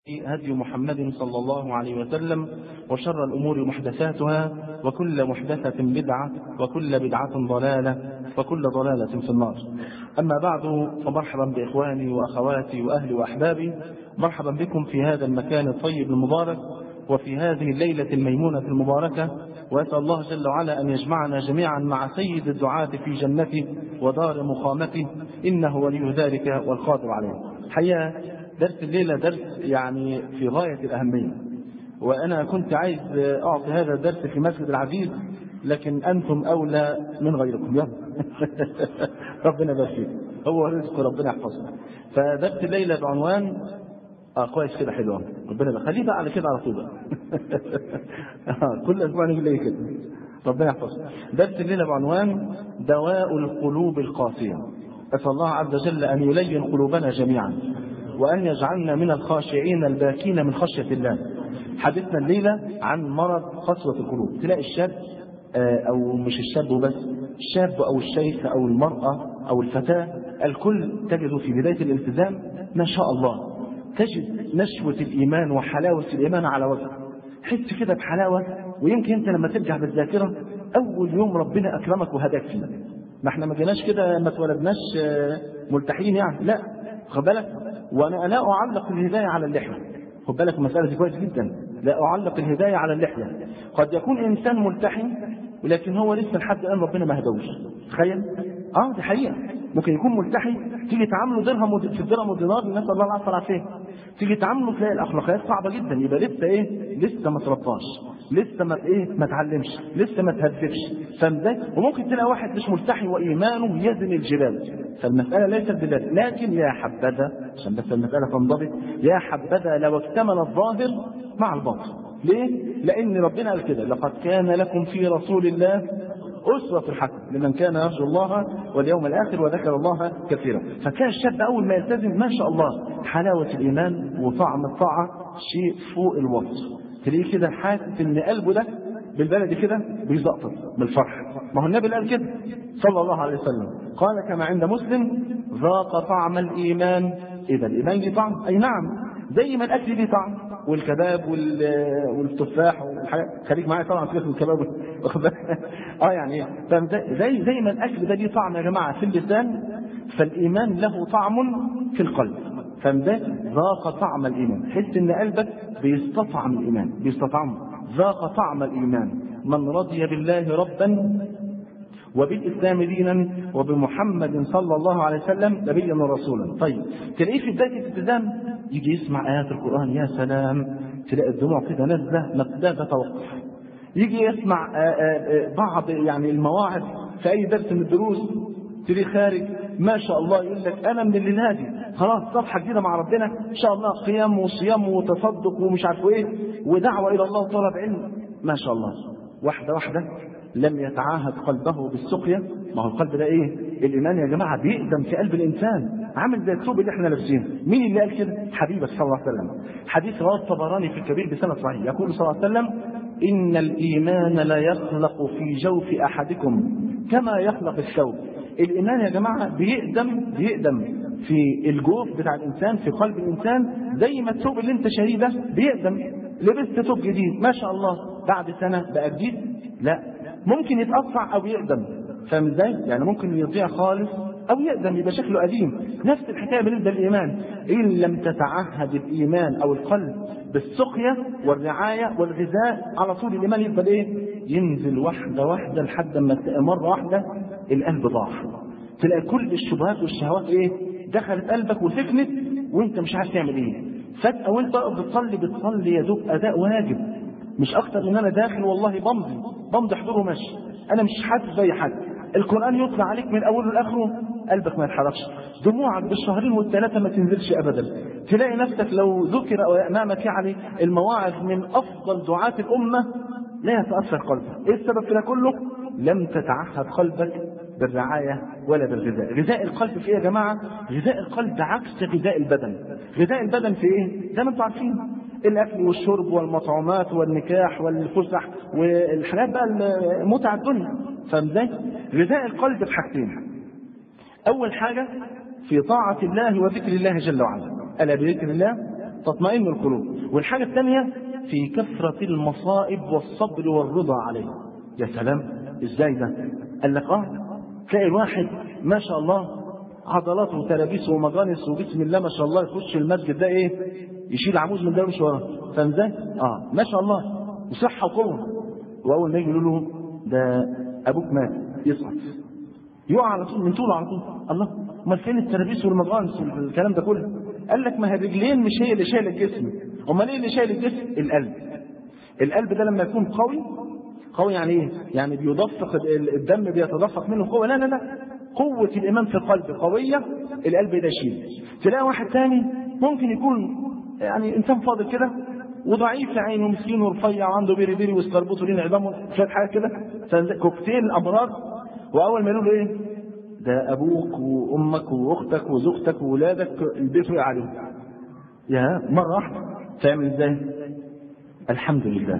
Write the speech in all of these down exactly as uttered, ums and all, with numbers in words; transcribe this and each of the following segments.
هدي محمد صلى الله عليه وسلم، وشر الأمور محدثاتها، وكل محدثة بدعة، وكل بدعة ضلالة، وكل ضلالة في النار. أما بعد، فمرحبا بإخواني وأخواتي وأهلي وأحبابي، مرحبا بكم في هذا المكان الطيب المبارك وفي هذه الليلة الميمونة المباركة، وأسأل الله جل وعلا أن يجمعنا جميعا مع سيد الدعاة في جنته ودار مقامته، إنه ولي ذلك والقادر عليه. حقيقة درس الليلة درس يعني في غاية الأهمية، وأنا كنت عايز أعطي هذا الدرس في مسجد العزيز، لكن أنتم أولى من غيركم. يلا ربنا يبارك، هو رزق ربنا يحفظنا. فدرس الليلة بعنوان اه كويس كده، حلو، ربنا يبارك، خليه بقى على كده على طول كل أسبوع نقول لي كده، ربنا يحفظنا. درس الليلة بعنوان دواء القلوب القاسية. أسأل الله عز وجل أن يلين قلوبنا جميعا، وأن يجعلنا من الخاشعين الباكين من خشية الله. حديثنا الليلة عن مرض قسوة القلوب. تلاقي الشاب أو مش الشاب وبس، الشاب أو الشيخ أو المرأة أو الفتاة، الكل تجد في بداية الالتزام ما شاء الله تجد نشوة الإيمان وحلاوة الإيمان على وجهه، حس كده بحلاوة. ويمكن أنت لما ترجع بالذاكرة أول يوم ربنا أكرمك وهداك فيه، ما احنا ما جيناش كده، ما اتولدناش ملتحين يعني، لا، خد بالك. وانا لا اعلق الهدايه على اللحيه، خد بالك المساله دي كويس جدا، لا اعلق الهدايه على اللحيه. قد يكون انسان ملتحي ولكن هو لسه لحد الان ربنا ما هدوش، تخيل. اه دي حقيقه، ممكن يكون ملتحي تيجي تعامله درهم في الدرهم والدينار، نسال الله العافيه والعافيه، تيجي تعامله تلاقي الاخلاقيات صعبه جدا، يبقى لسه ايه، لسه ما ترباش، لسه ما ايه، ما اتعلمش، لسه ما تهذبش، فاهم ازاي؟ وممكن تلاقي واحد مش ملتحي وايمانه يزن الجبال. فالمساله ليست بذلك، لكن يا حبذا، عشان بس المساله تنضبط، يا حبذا لو اكتمل الظاهر مع الباطن. ليه؟ لان ربنا قال كده: لقد كان لكم في رسول الله أسوة حسنة لمن كان يرجو الله واليوم الآخر وذكر الله كثيرا. فكان الشاب أول ما يلتزم ما شاء الله حلاوة الإيمان وطعم الطاعة شيء فوق الوصف، تلاقيه كده حاسس إن قلبه ده بالبلد كده بيزقطط بالفرح. ما هو النبي قال كده صلى الله عليه وسلم، قال كما عند مسلم: ذاق طعم الإيمان. إذا الإيمان ليه طعم، أي نعم، زي ما الأكل ليه طعم، والكباب والتفاح والحاجات، خليك معايا طبعا في الكباب اه يعني زي زي ما الاكل ده ليه طعم يا جماعه في اللسان، فالايمان له طعم في القلب. فده ذاق طعم الايمان، حس ان قلبك بيستطعم الايمان، بيستطعمه. ذاق طعم الايمان من رضي بالله ربا وبالإسلام دينا وبمحمد صلى الله عليه وسلم نبيا ورسولا. طيب تلاقيه في بداية الالتزام يجي يسمع آيات القرآن، يا سلام، تلاقي الدموع كده نازلة لا تتوقف. يجي يسمع آآ آآ بعض يعني المواعظ في أي درس من الدروس، تلاقيه خارج ما شاء الله يقول لك أنا من الليلة دي خلاص صفحة جديدة مع ربنا إن شاء الله، قيام وصيام وتصدق ومش عارف إيه ودعوة إلى الله وطلب علم، ما شاء الله. واحدة واحدة لم يتعاهد قلبه بالسقيا. ما هو القلب ده ايه؟ الايمان يا جماعه بيقدم في قلب الانسان، عامل زي الثوب اللي احنا لابسينه. مين اللي قال كده؟ حبيبك صلى الله عليه وسلم. حديث رواه الطبراني في الكبير بسند صحيح، يقول صلى الله عليه وسلم: ان الايمان لا يخلق في جوف احدكم كما يخلق الثوب. الايمان يا جماعه بيقدم بيقدم في الجوف بتاع الانسان، في قلب الانسان، زي ما الثوب اللي انت شاريه ده بيقدم. لبست ثوب جديد ما شاء الله، بعد سنه بقى جديد؟ لا، ممكن يتقطع او يقدم، فاهم ازاي؟ يعني ممكن يضيع خالص او يقدم يبقى شكله قديم. نفس الحكايه بالنسبه للايمان، ان لم تتعهد الايمان او القلب بالسقيا والرعايه والغذاء، على طول الايمان يفضل ايه؟ ينزل واحده واحده لحد ما مره واحده القلب ضاع، تلاقي كل الشبهات والشهوات ايه؟ دخلت قلبك وسكنت وانت مش عارف تعمل ايه. فجاه وانت بتصلي بتصلي يا دوب اداء واجب، مش اكتر من انا داخل والله بمضي بمضي حضور ومشي، انا مش حاسس باي حاجه. القران يطلع عليك من اوله لاخره قلبك ما يتحركش، دموعك بالشهرين والثلاثه ما تنزلش ابدا. تلاقي نفسك لو ذكر امامك يعني المواعظ من افضل دعاة الامه لا يتاثر قلبك. ايه السبب في ده كله؟ لم تتعهد قلبك بالرعايه ولا بالغذاء. غذاء القلب في ايه يا جماعه؟ غذاء القلب عكس غذاء البدن. غذاء البدن في ايه؟ زي ما انتم عارفين، الاكل والشرب والمطعومات والنكاح والفسح والحاجات بقى المتعه الدنيا، فاهم ازاي؟ غذاء القلب في حاجتين: اول حاجه في طاعه الله وذكر الله جل وعلا، الا بذكر الله تطمئن القلوب. والحاجة الثانية في كثرة المصائب والصبر والرضا عليها. يا سلام، ازاي ده؟ قال لك اه تلاقي الواحد ما شاء الله عضلاته وتلابيسه ومجانس وبسم الله ما شاء الله يخش المسجد ده ايه يشيل عمود من ده ومش وراه، فاهم ازاي؟ اه ما شاء الله وصحه وقوه، واول ما يقولوا له ده ابوك مات يسقط يقع على طول من طوله على طول. الله، امال فين التلابيس والمجانس والكلام ده كله؟ قال لك ما هي الرجلين مش هي اللي شايله الجسم، امال ايه اللي شايل الجسم؟ القلب. القلب ده لما يكون قوي، قوي يعني ايه؟ يعني بيدفق الدم بيتدفق منه قوه. لا لا لا، قوه الايمان في القلب قويه، القلب ده يشيل. تلاقي واحد ثاني ممكن يكون يعني انسان فاضل كده وضعيف يا عينه ومسكين ورفيع وعنده بيري بيري وسكربوت ولين عظام شويه حاجات كده، كوكتيل امراض، واول ما يقولوا ايه ده ابوك وامك واختك وزوجتك واولادك البيت وقع عليهم، يا مره واحده تعمل ازاي؟ الحمد لله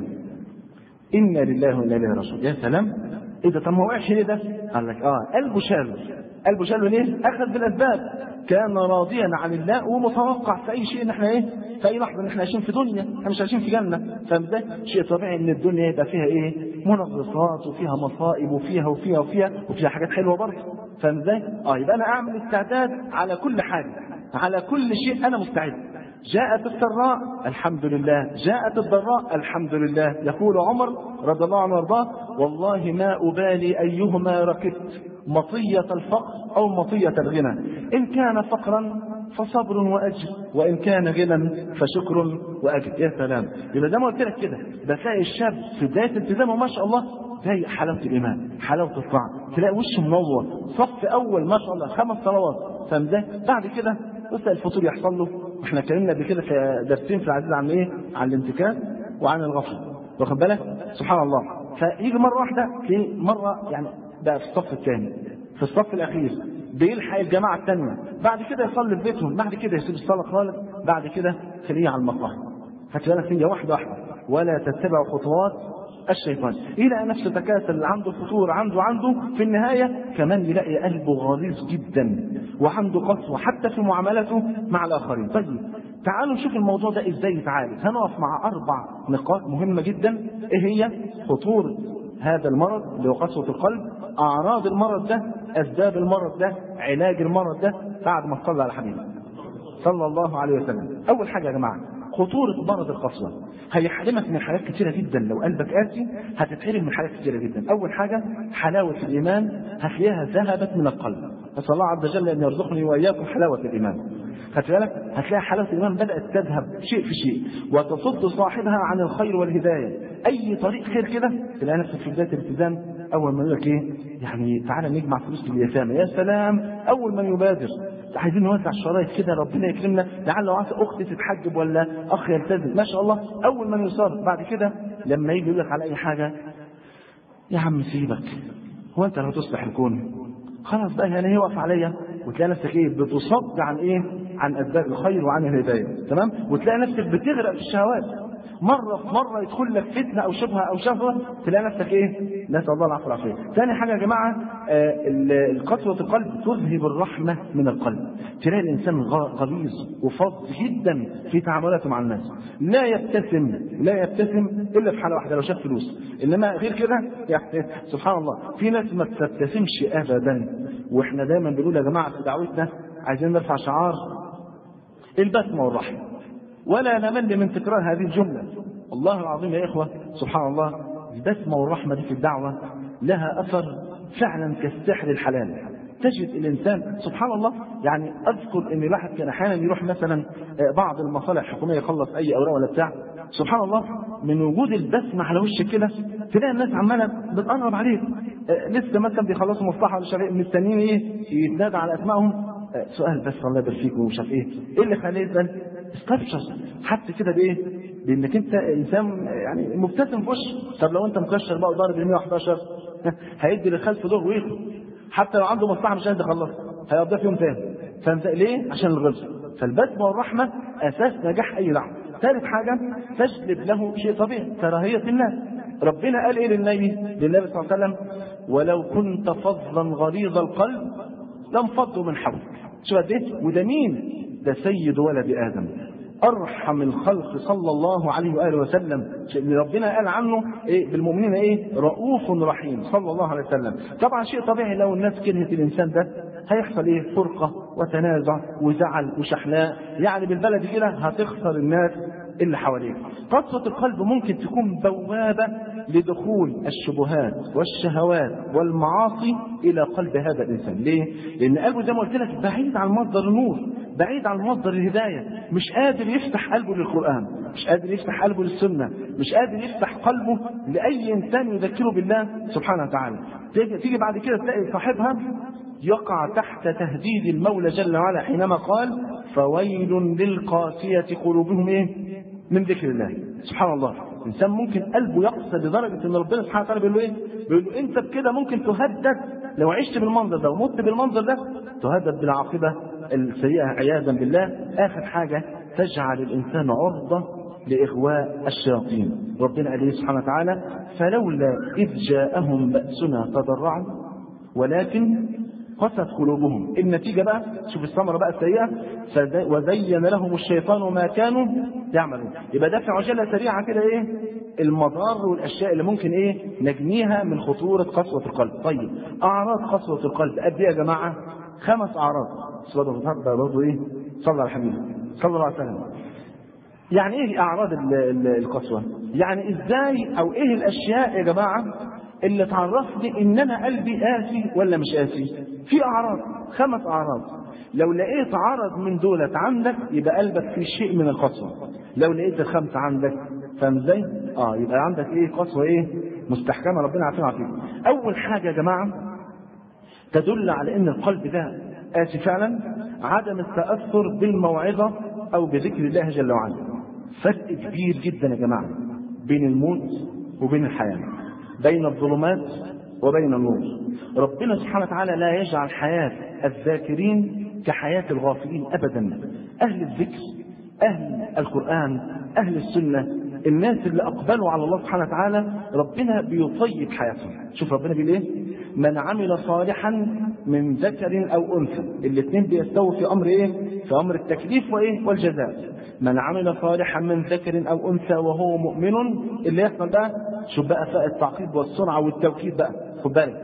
انا لله وانا اليه راجعون. يا سلام، ايه ده؟ طب ما وقعش ليه ده؟ قال لك اه قلبه شاله. قلبه شاله ليه؟ اخذ بالاسباب، كان راضيا عن الله ومتوقع في اي شيء ان احنا ايه في اي لحظه ان احنا عايشين في دنيا، احنا مش عايشين في جنه، فاهم ازاي؟ شيء طبيعي ان الدنيا يبقى فيها ايه منغصات وفيها مصائب وفيها وفيها وفيها وفيها حاجات حلوه برضه، فاهم ازاي؟ اه يبقى انا اعمل استعداد على كل حاجه، على كل شيء انا مستعد. جاءت السراء الحمد لله، جاءت الضراء الحمد لله. يقول عمر رضي الله عنه وارضاه والله ما أبالي أيهما ركبت، مطية الفقر أو مطية الغنى، إن كان فقرا فصبر وأجر، وإن كان غنى فشكر وأجر. يا سلام، يبقى زي ما قلت لك كده بتلاقي الشاب في بداية التزامه ما شاء الله زي حلاوة الإيمان، حلاوة الطاعة، تلاقي وشه منور، صف أول ما شاء الله خمس صلوات، فاهم ازاي؟ بعد كده بس الفطور يحصل له. احنا اتكلمنا قبل كده في درسين في العزيز عن ايه؟ عن الانتكاس وعن الغفله، واخد بالك؟ سبحان الله، فيجي مره واحده في مره يعني بقى في الصف الثاني في الصف الاخير بيلحق الجماعه الثانيه، بعد كده يصلي في بيتهم، بعد كده يسيب الصلاه خالص، بعد كده تلاقيه على المقاهي. هتلاقي بالك هي واحده واحده، ولا تتبع خطوات الشيطان الى نفسه تكاسل، عنده فطور عنده عنده في النهايه كمان يلاقي قلبه غليظ جدا وعنده قسوه حتى في معاملته مع الاخرين. طيب تعالوا نشوف الموضوع ده ازاي يتعالج. هنقف مع اربع نقاط مهمه جدا. ايه هي؟ خطوره هذا المرض اللي هو قسوه القلب، اعراض المرض ده، اسباب المرض ده، علاج المرض ده، بعد ما صلى على حبيبه صلى الله عليه وسلم. اول حاجه يا جماعه خطورة مرض القسوة، هيحرمك من حاجات كثيرة جدا. لو قلبك قاسي هتتحرم من حاجات كثيرة جدا. أول حاجة حلاوة الإيمان هتلاقيها ذهبت من القلب، نسأل الله عز وجل أن يرزقني وإياكم حلاوة الإيمان. هتلاقي هتلاقي حلاوة الإيمان بدأت تذهب شيء في شيء وتصد صاحبها عن الخير والهداية. أي طريق خير كده تلاقي نفسك في بداية الالتزام أول ما يقول لك إيه يعني تعالى نجمع فلوس لليتامى، يا سلام، أول ما يبادر عايزين نوزع الشرايط كده ربنا يكرمنا لعل وعسى اختي تتحجب ولا اخ يلتزم، ما شاء الله اول ما يصار. بعد كده لما يجي يقول لك على اي حاجه يا عم سيبك، هو انت لو تصلح الكون خلاص بقى يعني يوقف عليا، وتلاقي نفسك ايه بتصد عن ايه عن اسباب الخير وعن الهدايه، تمام؟ وتلاقي نفسك بتغرق في الشهوات، مره في مره يدخل لك فتنه او شبهه او شهوه تلاقي نفسك ايه نسال الله العفو والعافيه. ثاني حاجه يا جماعه آه قسوه القلب تذهب الرحمه من القلب. تلاقي الانسان غليظ وفظ جدا في تعاملاته مع الناس، لا يبتسم لا يبتسم الا في حاله واحده لو شاف فلوس، انما غير كده يعني سبحان الله في ناس ما تبتسمش ابدا. واحنا دايما بنقول يا جماعه في دعوتنا عايزين نرفع شعار البسمه والرحمه، ولا نمل من تكرار هذه الجملة. والله العظيم يا إخوة سبحان الله البسمة والرحمة دي في الدعوة لها أثر فعلا كالسحر الحلال. تجد الإنسان سبحان الله يعني أذكر أن الواحد كان أحيانا يروح مثلا بعض المصالح الحكومية يخلص أي أوراق ولا بتاع، سبحان الله من وجود البسمة على وشك كده تلاقي الناس عمالة بتقرب عليك، لسه مثلا بيخلصوا مصلحة ولا شيء مستنيين إيه يتنادى على أسمائهم، سؤال بس الله يبارك فيكم ومش عارف إيه، إيه اللي خليه يسأل؟ استبشر حتى كده بايه؟ بانك انت انسان يعني مبتسم في وشه. طب لو انت مكشر بقى وضارب ال مية وحداشر هيدي للخلف دور ويخلص، حتى لو عنده مصلحه مش قادر يخلصها هيقضيها في يوم تاني. فانت ليه؟ عشان الغلظ. فالبسمه والرحمه اساس نجاح اي دعوه. ثالث حاجه تجلب له شيء طبيعي كراهيه الناس. ربنا قال ايه للنبي للنبي صلى الله عليه وسلم؟ ولو كنت فظا غليظ القلب لانفضوا من حولك. شو قد ايه؟ وده مين؟ ده سيد ولد آدم، أرحم الخلق صلى الله عليه وآله وسلم، اللي ربنا قال عنه إيه بالمؤمنين إيه رؤوف رحيم صلى الله عليه وسلم. طبعا شيء طبيعي لو الناس كرهت الإنسان ده هيحصل إيه فرقة وتنازع وزعل وشحناء، يعني بالبلد كده هتخسر الناس اللي حواليك. قسوة القلب ممكن تكون بوابة لدخول الشبهات والشهوات والمعاصي إلى قلب هذا الإنسان. ليه؟ لأن قلبه زي ما قلت لك بعيد عن مصدر النور، بعيد عن مصدر الهداية، مش قادر يفتح قلبه للقرآن، مش قادر يفتح قلبه للسنة، مش قادر يفتح قلبه لأي إنسان يذكره بالله سبحانه وتعالى. تيجي بعد كده تلاقي صاحبها يقع تحت تهديد المولى جل وعلا حينما قال فويل للقاسية قلوبهم إيه؟ من ذكر الله. سبحان الله، إنسان ممكن قلبه يقسى لدرجة إن ربنا سبحانه وتعالى بيقول له إيه؟ بيقول له أنت بكده ممكن تهدد لو عشت بالمنظر ده ومت بالمنظر ده، تهدد بالعاقبة السيئة عياذا بالله. آخر حاجة تجعل الإنسان عرضة لإغواء الشياطين. ربنا قال سبحانه وتعالى فلولا إذ جاءهم بأسنا تضرعوا ولكن قست قلوبهم. النتيجة بقى شوف الثمرة بقى السيئة وزين لهم الشيطان ما كانوا يعملون. يبقى ده في عجلة سريعة كده ايه المضار والاشياء اللي ممكن ايه نجنيها من خطورة قسوة القلب. طيب اعراض قسوة القلب قد ايه يا جماعة؟ خمس اعراض. صلى برضه ايه صلى على الحبيب صلى الله عليه وسلم. يعني ايه اعراض القسوة؟ يعني ازاي او ايه الاشياء يا جماعة اللي تعرفني ان انا قلبي قاسي ولا مش قاسي؟ في اعراض، خمس اعراض. لو لقيت عرض من دولت عندك يبقى قلبك في شيء من القسوة. لو لقيت الخمسة عندك فاهم ازاي؟ اه يبقى عندك ايه قسوة ايه مستحكمة ربنا عارفين عارفين. اول حاجة يا جماعة تدل على ان القلب ده قاسي فعلا عدم التأثر بالموعظة او بذكر الله جل وعلا. فرق كبير جدا يا جماعة بين الموت وبين الحياة، بين الظلمات وبين النور. ربنا سبحانه وتعالى لا يجعل حياة الذاكرين كحياة الغافلين أبدا. أهل الذكر، أهل القرآن، أهل السنة، الناس اللي أقبلوا على الله سبحانه وتعالى ربنا بيطيب حياتهم. شوف ربنا بيقول إيه؟ من عمل صالحا من ذكر أو أنثى. الاثنين بيستووا في أمر إيه؟ في أمر التكليف وإيه؟ والجزاء. من عمل صالحا من ذكر أو أنثى وهو مؤمن، اللي يحصل بقى شوف بقى فاء التعقيب والسرعة والتوكيد بقى خد بالك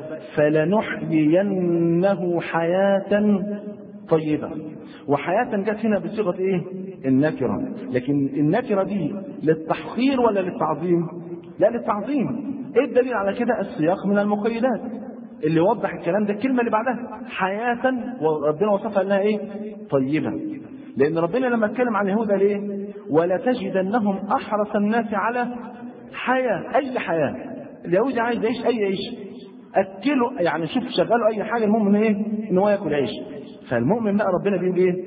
فلنحيينه حياة طيبة. وحياة جت هنا بصيغة ايه؟ النكرة. لكن النكرة دي للتحقير ولا للتعظيم؟ لا للتعظيم. ايه الدليل على كده؟ السياق من المقيدات اللي وضح الكلام ده. الكلمة اللي بعدها حياة وربنا وصفها انها ايه؟ طيبة. لان ربنا لما اتكلم عن اليهود ليه؟ ولا تجدنهم احرص الناس على حياة. اي حياة. اليهود عايز يعيش اي عيش، اكله يعني شوف شغاله اي حاجه المهم ان ايه؟ ان هو ياكل عيش. فالمؤمن بقى ربنا بيقول ايه؟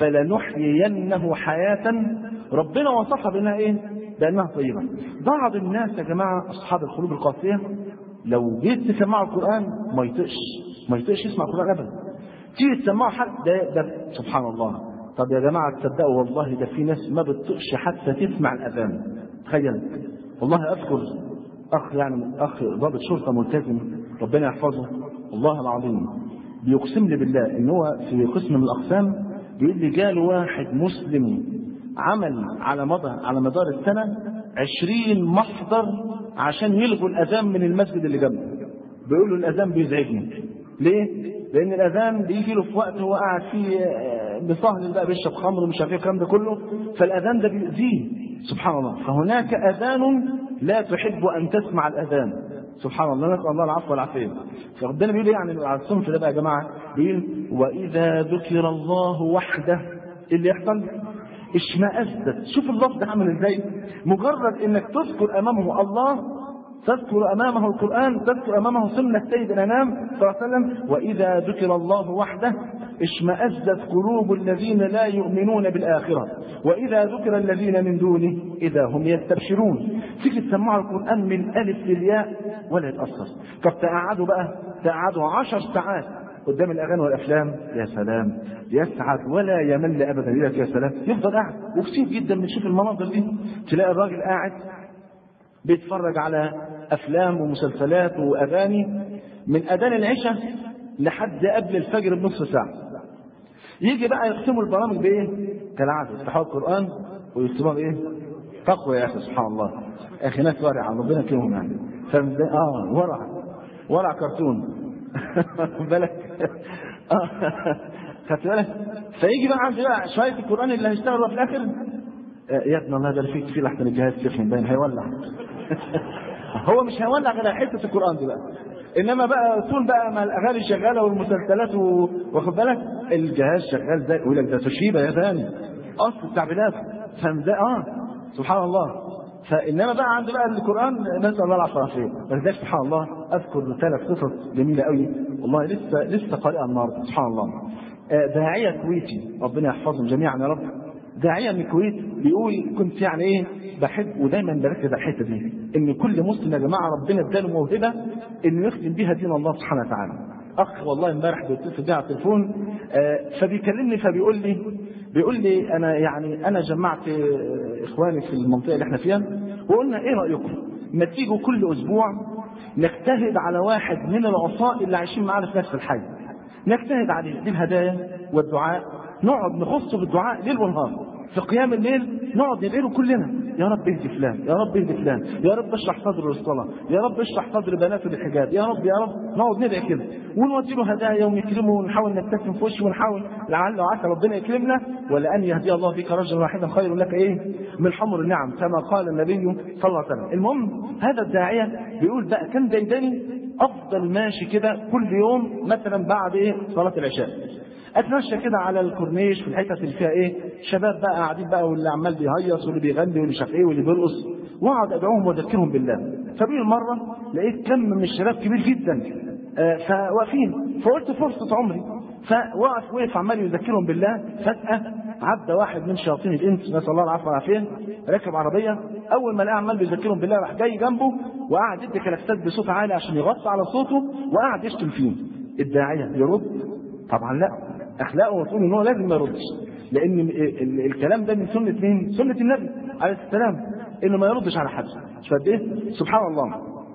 فلنحيينه حياه ربنا وصفها بانها ايه؟ بانها طيبه. بعض الناس يا جماعه اصحاب القلوب القاسيه لو جيت تسمعوا القران ما يطقش ما يطقش يسمع القران ابدا. تيجي تسمعوا حد ده, ده سبحان الله. طب يا جماعه تصدقوا والله ده في ناس ما بتطقش حتى تسمع الاذان. تخيل والله. اذكر اخ يعني اخ ضابط شرطه ملتزم ربنا يحفظه والله العظيم بيقسم لي بالله ان هو في قسم من الاقسام بيقول لي جاله واحد مسلم عمل على مدار على مدار السنه عشرين محضر عشان يلغوا الاذان من المسجد اللي جنبه. بيقول له الاذان بيزعجني. ليه؟ لان الاذان بيجي له في وقت هو قاعد فيه بصهل بقى بيشرب خمر ومش عارف ايه الكلام ده كله، فالاذان ده بيؤذيه. سبحان الله. فهناك اذان لا تحب ان تسمع الاذان. سبحان الله. نسال الله العفو والعافيه. فربنا بيقول يعني على الصنف ده بقى يا جماعه بيقول واذا ذكر الله وحده اللي يحصل اشمئزت. شوف اللفظ ده عامل ازاي؟ مجرد انك تذكر امامه الله، تذكر امامه القران، تذكر امامه سنه سيد الانام صلى الله عليه وسلم، واذا ذكر الله وحده اشمئزت قلوب الذين لا يؤمنون بالاخره، واذا ذكر الذين من دونه اذا هم يستبشرون. تيجي تسمعوا القران من الف للياء ولا يتاثر. طب تقعدوا بقى تقعدوا عشر ساعات قدام الاغاني والافلام، يا سلام يسعد ولا يمل ابدا. يقول لك يا سلام يفضل قاعد. وكثير جدا بنشوف المناظر دي، تلاقي الراجل قاعد بيتفرج على افلام ومسلسلات واغاني من اذان العشاء لحد قبل الفجر بنصف ساعه. يجي بقى يقسموا البرامج بايه؟ كالعاده يفتحوا القران ويكتبوها ايه؟ تقوى يا اخي. سبحان الله يا اخي، ناس ورعه ربنا يكرمهم يعني. فاهم ازاي؟ اه ورع ورع كرتون بالك اه خدت بالك. فيجي بقى عند بقى شويه القران اللي هيشتغلوا في الاخر، يا ابن الله ده اللي فيك فيه لحسن الجهاز سخن باين هيولع هو مش هيولع غير حته القران دي بقى، انما بقى طول بقى ما الاغاني شغاله والمسلسلات واخد بالك الجهاز شغال زي يقول لك ده توشيبا يا ثاني اصل التعبيرات. فاهم ازاي؟ اه سبحان الله. فانما بقى عند بقى القران نسال الله العافيه. ولذلك سبحان الله اذكر ثلاث قصص جميله قوي والله، لسه لسه قارئها النهارده. سبحان الله. داعيه كويتي ربنا يحفظهم جميعا يا رب، داعيه من الكويت بيقول كنت يعني ايه بحب ودايما بركز على الحته دي، ان كل مسلم يا جماعه ربنا اداله موهبه انه يخدم بيها دين الله سبحانه وتعالى. اخ والله امبارح بيتصل بيا على التليفون آه فبيكلمني فبيقول لي بيقول لي انا يعني انا جمعت اخواني في المنطقه اللي احنا فيها وقلنا ايه رايكم ما تيجوا كل اسبوع نجتهد على واحد من العصاة اللي عايشين معانا في نفس الحي، نجتهد عليه بالهدايا والدعاء، نقعد نخصه بالدعاء ليل ونهار، في قيام الليل نقعد ندعي كلنا يا رب اهدي فلان، يا رب اهدي فلان، يا رب اشرح صدره للصلاه، يا رب اشرح صدر بناته للحجاب، يا رب يا رب، نقعد ندعي كده ونودي له هدايا ونكرمه ونحاول نبتسم في وشه ونحاول لعل وعسى ربنا يكرمنا، ولان يهدي الله بك رجلا واحدا خير لك ايه من حمر النعم كما قال النبي صلى الله عليه وسلم. المهم هذا الداعيه بيقول بقى كان دايداني افضل ماشي كده كل يوم مثلا بعد ايه صلاه العشاء اتمشى كده على الكورنيش في الحتت اللي فيها ايه شباب بقى قاعدين بقى واللي عمال بيهيص واللي بيغني واللي شاف ايه واللي بيرقص، واقعد ادعوهم واذكرهم بالله. فبين مره لقيت كم من الشباب كبير جدا آه فواقفين، فقلت فرصه عمري، فوقف وقف عمال يذكرهم بالله. فجاه عدى واحد من شياطين الانس نسال الله العافيه والعافيه راكب عربيه، اول ما لقى عمال بيذكرهم بالله راح جاي جنبه وقعد يدي كلاكسات بصوت عالي عشان يغطي على صوته وقعد يشتم فيه. الداعيه يرد؟ طبعا لا، اخلاقه وصول ان هو لازم ما يردش، لان الكلام ده من سنه مين؟ سنه النبي عليه السلام انه ما يردش على حد. مش قد ايه؟ سبحان الله.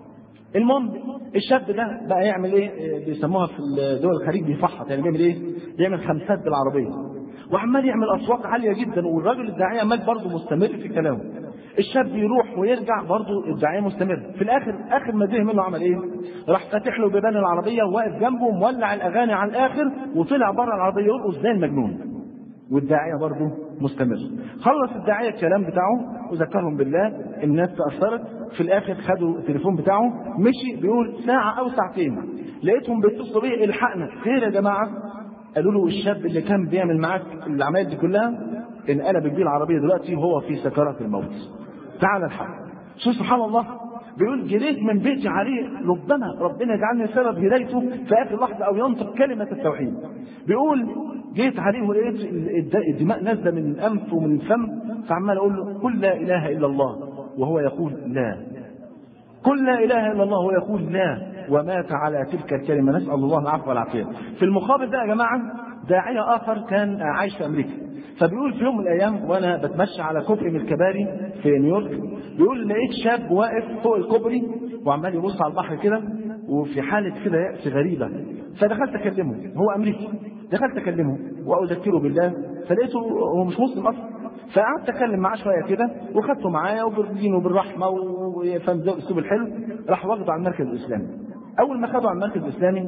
المهم الشاب ده بقى يعمل ايه؟ بيسموها في دول الخليج بيفحط، يعني بيعمل ايه؟ بيعمل خمسات بالعربيه وعمال يعمل اصوات عاليه جدا، والراجل الداعيه عمال برضه مستمر في كلامه. الشاب يروح ويرجع برضه الداعيه مستمر. في الاخر اخر ما زهق منه عمل ايه؟ راح فاتح له بيبان العربيه وواقف جنبه مولع الاغاني على الاخر وطلع بره العربيه يرقص زي المجنون، والداعيه برضه مستمر. خلص الداعيه الكلام بتاعه وذكرهم بالله، الناس تاثرت. في الاخر خدوا التليفون بتاعه مشي، بيقول ساعه او ساعتين لقيتهم بيتصلوا بيه الحقنا خير يا جماعه. قالوا له الشاب اللي كان بيعمل معاك العمليات دي كلها انقلب بيه العربيه دلوقتي وهو في سكرات الموت، تعال الحق. شو سبحان الله. بيقول جريت من بيتي عليه ربما ربنا يجعلني سبب هدايته في اخر لحظه او ينطق كلمه التوحيد. بيقول جيت عليه ولقيت الدماء نازله من الانف ومن الفم، فعمال اقول له قل لا اله الا الله وهو يقول لا، قل لا اله الا الله وهو يقول لا، ومات على تلك الكلمه. نسال الله العفو والعافيه. في المقابل ده يا جماعه داعيه اخر كان عايش في امريكا، فبيقول في يوم من الايام وانا بتمشى على كوبري من الكباري في نيويورك، بيقول لقيت شاب واقف فوق الكوبري وعمال يبص على البحر كده وفي حاله كده يأس غريبه، فدخلت اكلمه، هو امريكي، دخلت اكلمه واذكره بالله، فلقيته هو مش مسلم اصلا، فقعدت اتكلم معاه شويه كده وخدته معايا وبالدين وبالرحمه وفهم الاسلوب الحلو، راح واخده على المركز الاسلامي. اول ما خده على المركز الاسلامي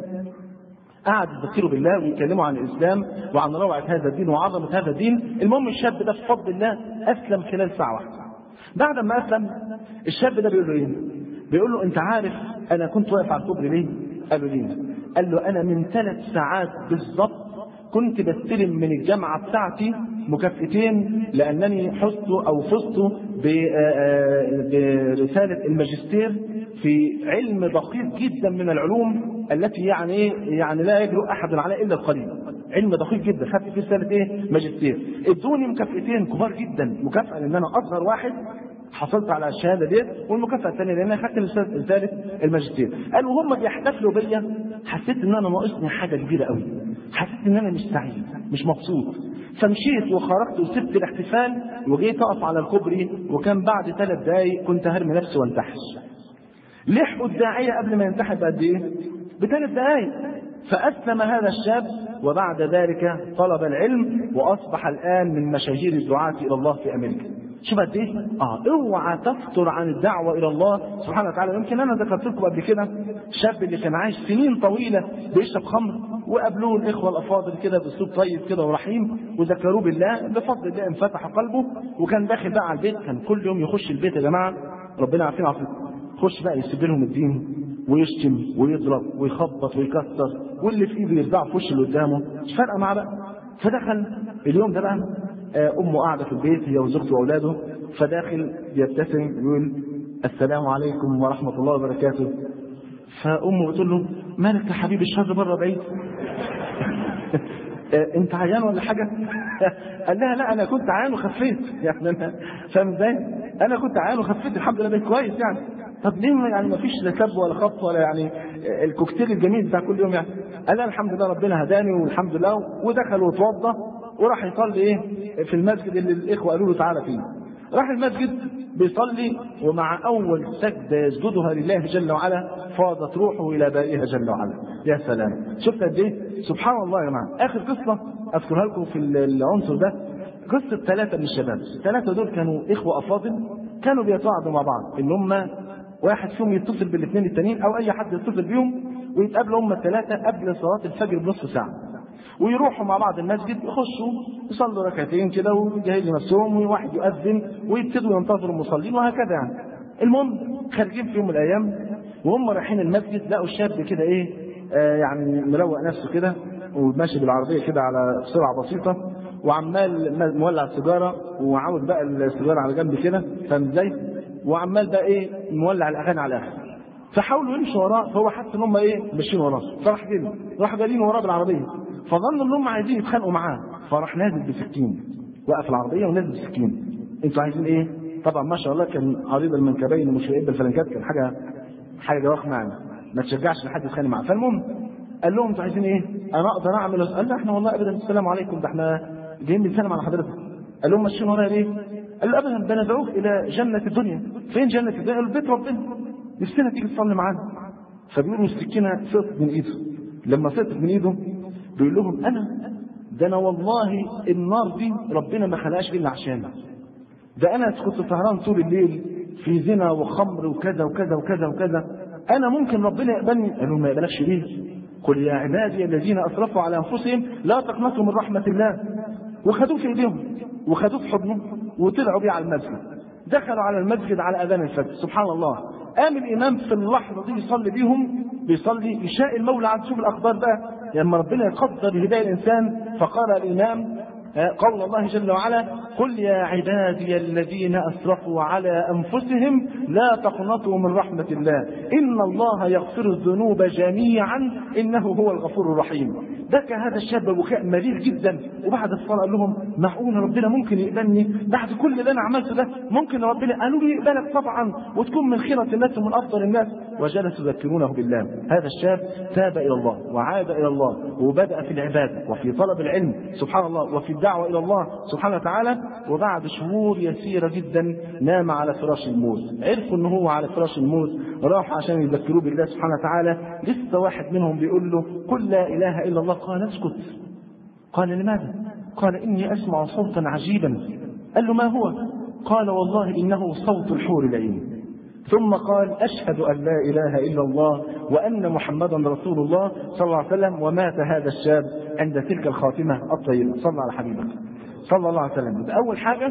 قعد يذكره بالله ويكلمه عن الاسلام وعن روعه هذا الدين وعظمه هذا الدين. المهم الشاب ده بفضل الله اسلم خلال ساعه واحده. بعد ما اسلم الشاب ده بيقول له ايه؟ بيقول له انت عارف انا كنت واقف على الكوبري ليه؟ قال له ليه؟ قال له انا من ثلاث ساعات بالظبط كنت بستلم من الجامعه بتاعتي مكافئتين لانني حزت او فزت برساله الماجستير في علم دقيق جدا من العلوم التي يعني ايه يعني لا يجرؤ احد عليه الا القليل، علم دقيق جدا، خدت في رساله ايه ماجستير. ادوني مكافئتين كبار جدا، مكافاه لان انا اصغر واحد حصلت على الشهاده ديت، والمكافاه الثانيه لان انا خدت رساله الماجستير. قالوا هم بيحتفلوا بيا حسيت ان انا ناقصني حاجه كبيره قوي، حسيت ان انا مش سعيد مش مبسوط، فمشيت وخرجت وسبت الاحتفال وجيت اقف على الكوبري، وكان بعد ثلاث دقايق كنت هرمي نفسي وانتحر. لحقوا الداعيه قبل ما ينتحر بقد ايه؟ بثلاث دقايق. فاسلم هذا الشاب وبعد ذلك طلب العلم، وأصبح الآن من مشاهير الدعاة إلى الله في أمريكا. شوف قد ايه؟ اه اوعى تفتر عن الدعوه الى الله سبحانه وتعالى. يمكن انا ذكرت لكم قبل كده الشاب اللي كان عايش سنين طويله بيشرب خمر، وقابلوه الاخوه الافاضل كده باسلوب طيب كده ورحيم، وذكروه بالله، بفضل الله انفتح قلبه، وكان داخل بقى على البيت. كان كل يوم يخش البيت يا جماعه، ربنا يعافينا ويعافيكم، يخش بقى يسيب لهم الدين ويشتم ويضرب ويخبط ويكسر، واللي في ايده يرزعه في وش اللي قدامه، مش فارقه معاه بقى. فدخل اليوم ده بقى امه قاعده في البيت هي وزوجته واولاده، فداخل يبتسم يقول السلام عليكم ورحمه الله وبركاته. فامه بتقول له مالك يا حبيبي الشر بره بعيد انت عيان ولا حاجه؟ قال لها لا انا كنت عيان وخفيت، يعني انا فاهم ازاي؟ انا كنت عيان وخفيت الحمد لله، بقيت كويس يعني. طب ليه يعني ما فيش لا سب ولا خبط ولا يعني الكوكتيل الجميل بتاع كل يوم يعني؟ قال لها الحمد لله ربنا هداني والحمد لله، ودخل واتوضى وراح يصلي ايه في المسجد اللي الاخوه قالوا له تعالى فيه. راح المسجد بيصلي، ومع اول سجده يسجدها لله جل وعلا فاضت روحه الى بارئها جل وعلا. يا سلام، شفت قد ايه؟ سبحان الله يا جماعه. اخر قصه اذكرها لكم في العنصر ده، قصه ثلاثه من الشباب. الثلاثه دول كانوا اخوه افاضل، كانوا بيتواعدوا مع بعض ان هم واحد فيهم يتصل بالاثنين التانيين او اي حد يتصل بيهم، ويتقابلوا هم الثلاثه قبل صلاه الفجر بنصف ساعه، ويروحوا مع بعض المسجد، يخشوا يصلوا ركعتين كده ويجهزوا نفسهم، وواحد يؤذن ويبتدوا ينتظروا المصلين، وهكذا يعني. المهم خارجين في يوم من الايام وهم رايحين المسجد، لقوا الشاب كده ايه آه يعني مروق نفسه كده وماشي بالعربيه كده على سرعه بسيطه، وعمال مولع السيجاره وعاود بقى السيجاره على جنب كده، فاهم ازاي؟ وعمال بقى ايه مولع الاغاني على الاخر. فحاولوا يمشوا وراه، فهو حس ان هم ايه ماشيين وراه، فراح جري، راح جارين وراه بالعربيه، فظنوا ان هم عايزين يتخانقوا معاه، فراح نازل بسكين، وقف العربيه ونازل بسكين. انتوا عايزين ايه؟ طبعا ما شاء الله كان عريض المنكبين ومش هيقبل الفلنكات، كان حاجه حاجه جواخ معنا، ما تشجعش لحد يتخانق معاه. فالمهم قال لهم انتوا عايزين ايه؟ انا اقدر اعمل؟ قال لا احنا والله ابدا السلام عليكم، ده احنا جايين بنسلم على حضرتك. قال لهم ماشيين ورايا ليه؟ قال له ابدا ده ندعوك الى جنه الدنيا. فين جنه الدنيا؟ قال بيت ربنا، نفسنا تيجي تصلي معانا. فبيقولوا السكينه سقطت من ايده. لما سقطت من ايده بيقول لهم انا ده انا والله النار دي ربنا ما خلقهاش الا عشانها، ده انا كنت سهران طول الليل في زنا وخمر وكذا وكذا وكذا وكذا، انا ممكن ربنا يقبلني؟ قالوا ما يقبلكش ليه؟ قل يا عبادي الذين اسرفوا على انفسهم لا تقنطوا من رحمه الله. وخدوه في ايديهم وخدوه في حضنه وطلعوا بيه على المسجد. دخلوا على المسجد على اذان الفجر، سبحان الله، قام الامام في اللحظه دي يصلي بيهم، بيصلي يشاء المولى عز وجل. الاخبار بقى لما ربنا يقدر هدايه الانسان، فقال الامام قول الله جل وعلا قل يا عبادي الذين اسرفوا على انفسهم لا تقنطوا من رحمه الله ان الله يغفر الذنوب جميعا انه هو الغفور الرحيم. بكى هذا الشاب بكاء مرير جدا، وبعد الصلاه قال لهم معقول ربنا ممكن يقبلني بعد كل اللي انا عملته ده؟ ممكن ربنا؟ قالوا لي يقبلك طبعا وتكون من خيره الناس ومن افضل الناس. وجلسوا يذكرونه بالله. هذا الشاب تاب الى الله وعاد الى الله وبدا في العباده وفي طلب العلم سبحان الله وفي الدعوه الى الله سبحانه وتعالى. وبعد شهور يسيره جدا نام على فراش الموت. عرفوا ان هو على فراش الموت، راحوا عشان يذكروه بالله سبحانه وتعالى. لسه واحد منهم بيقول له قل لا اله الا الله. قال اسكت. قال لماذا؟ قال اني اسمع صوتا عجيبا. قال له ما هو؟ قال والله انه صوت الحور العين. ثم قال اشهد ان لا اله الا الله وان محمدا رسول الله صلى الله عليه وسلم. ومات هذا الشاب عند تلك الخاتمه الطيبه. صلى على حبيبك صلى الله عليه وسلم. اول حاجه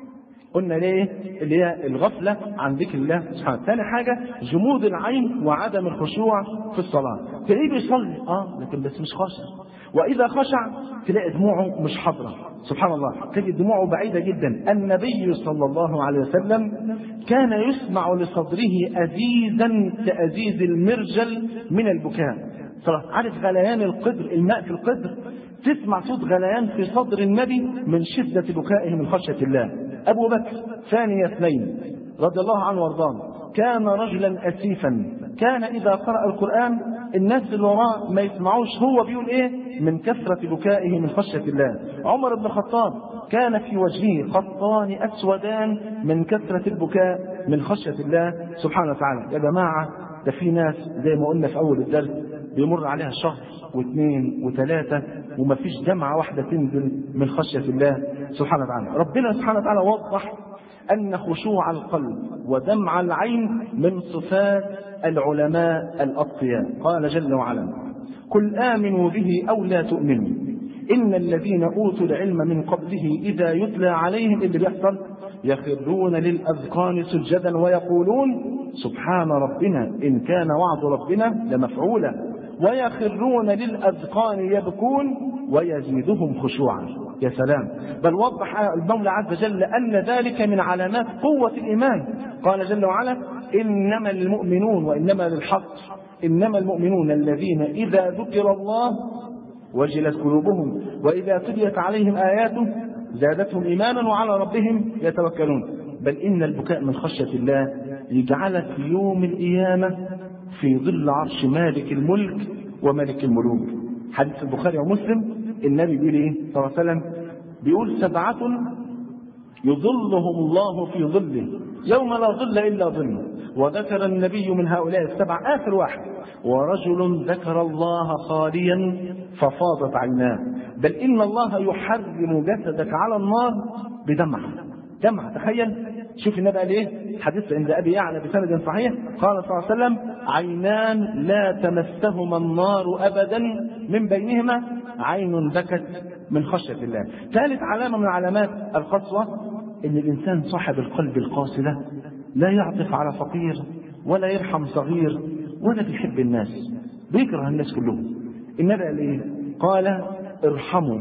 قلنا ليه اللي هي الغفله عن ذكر الله سبحانه. ثاني حاجه جمود العين وعدم الخشوع في الصلاه. تلاقيه بيصلي اه لكن بس مش خاشع، واذا خشع تلاقي دموعه مش حاضره سبحان الله، تجد دموعه بعيده جدا. النبي صلى الله عليه وسلم كان يسمع لصدره ازيزا كازيز المرجل من البكاء. عارف غليان القدر، الماء في القدر، تسمع صوت غليان في صدر النبي من شده بكائه من خشيه الله. ابو بكر ثاني اثنين رضي الله عنه وارضاه كان رجلا اسيفا، كان اذا قرأ القرآن الناس اللي وراه ما يسمعوش هو بيقول ايه من كثرة بكائه من خشية الله. عمر بن الخطاب كان في وجهه خطان اسودان من كثرة البكاء من خشية الله سبحانه وتعالى. يا جماعة ده في ناس زي ما قلنا في اول الدرس بيمر عليها شهر واثنين وثلاثة ومفيش دمعة واحدة تنزل من خشية الله سبحانه وتعالى. ربنا سبحانه وتعالى وضح أن خشوع القلب ودمع العين من صفات العلماء الأتقياء. قال جل وعلا: قل آمنوا به أو لا تؤمنوا إن الذين أوتوا العلم من قبله إذا يتلى عليهم اللي بيحصل يخرون للأذقان سجدا ويقولون سبحان ربنا إن كان وعد ربنا لمفعولا ويخرون للأذقان يبكون ويزيدهم خشوعا. يا سلام! بل وضح المولى عز وجل أن ذلك من علامات قوة الإيمان. قال جل وعلا: إنما المؤمنون، وإنما للحق، إنما المؤمنون الذين إذا ذكر الله وجلت قلوبهم وإذا تليت عليهم آياته زادتهم إيمانا وعلى ربهم يتوكلون. بل إن البكاء من خشية الله يجعلك يوم القيامة في ظل عرش مالك الملك وملك الملوك. حديث البخاري ومسلم النبي بيقول ايه صلى الله عليه وسلم؟ بيقول: سبعة يظلهم الله في ظله يوم لا ظل إلا ظله. وذكر النبي من هؤلاء السبع آخر واحد: ورجل ذكر الله خاليا ففاضت عيناه. بل إن الله يحرم جسدك على النار بدمعة. دمعة، تخيل. شوف النبي قال ايه؟ حديث عند أبي يعلى بسند صحيح. قال صلى الله عليه وسلم: عينان لا تمسهما النار أبدا من بينهما عين بكت من خشية الله. ثالث علامة من علامات القسوة إن الإنسان صاحب القلب القاسي ده لا يعطف على فقير ولا يرحم صغير ولا بيحب الناس، بيكره الناس كلهم. النبي قال ايه؟ قال: ارحموا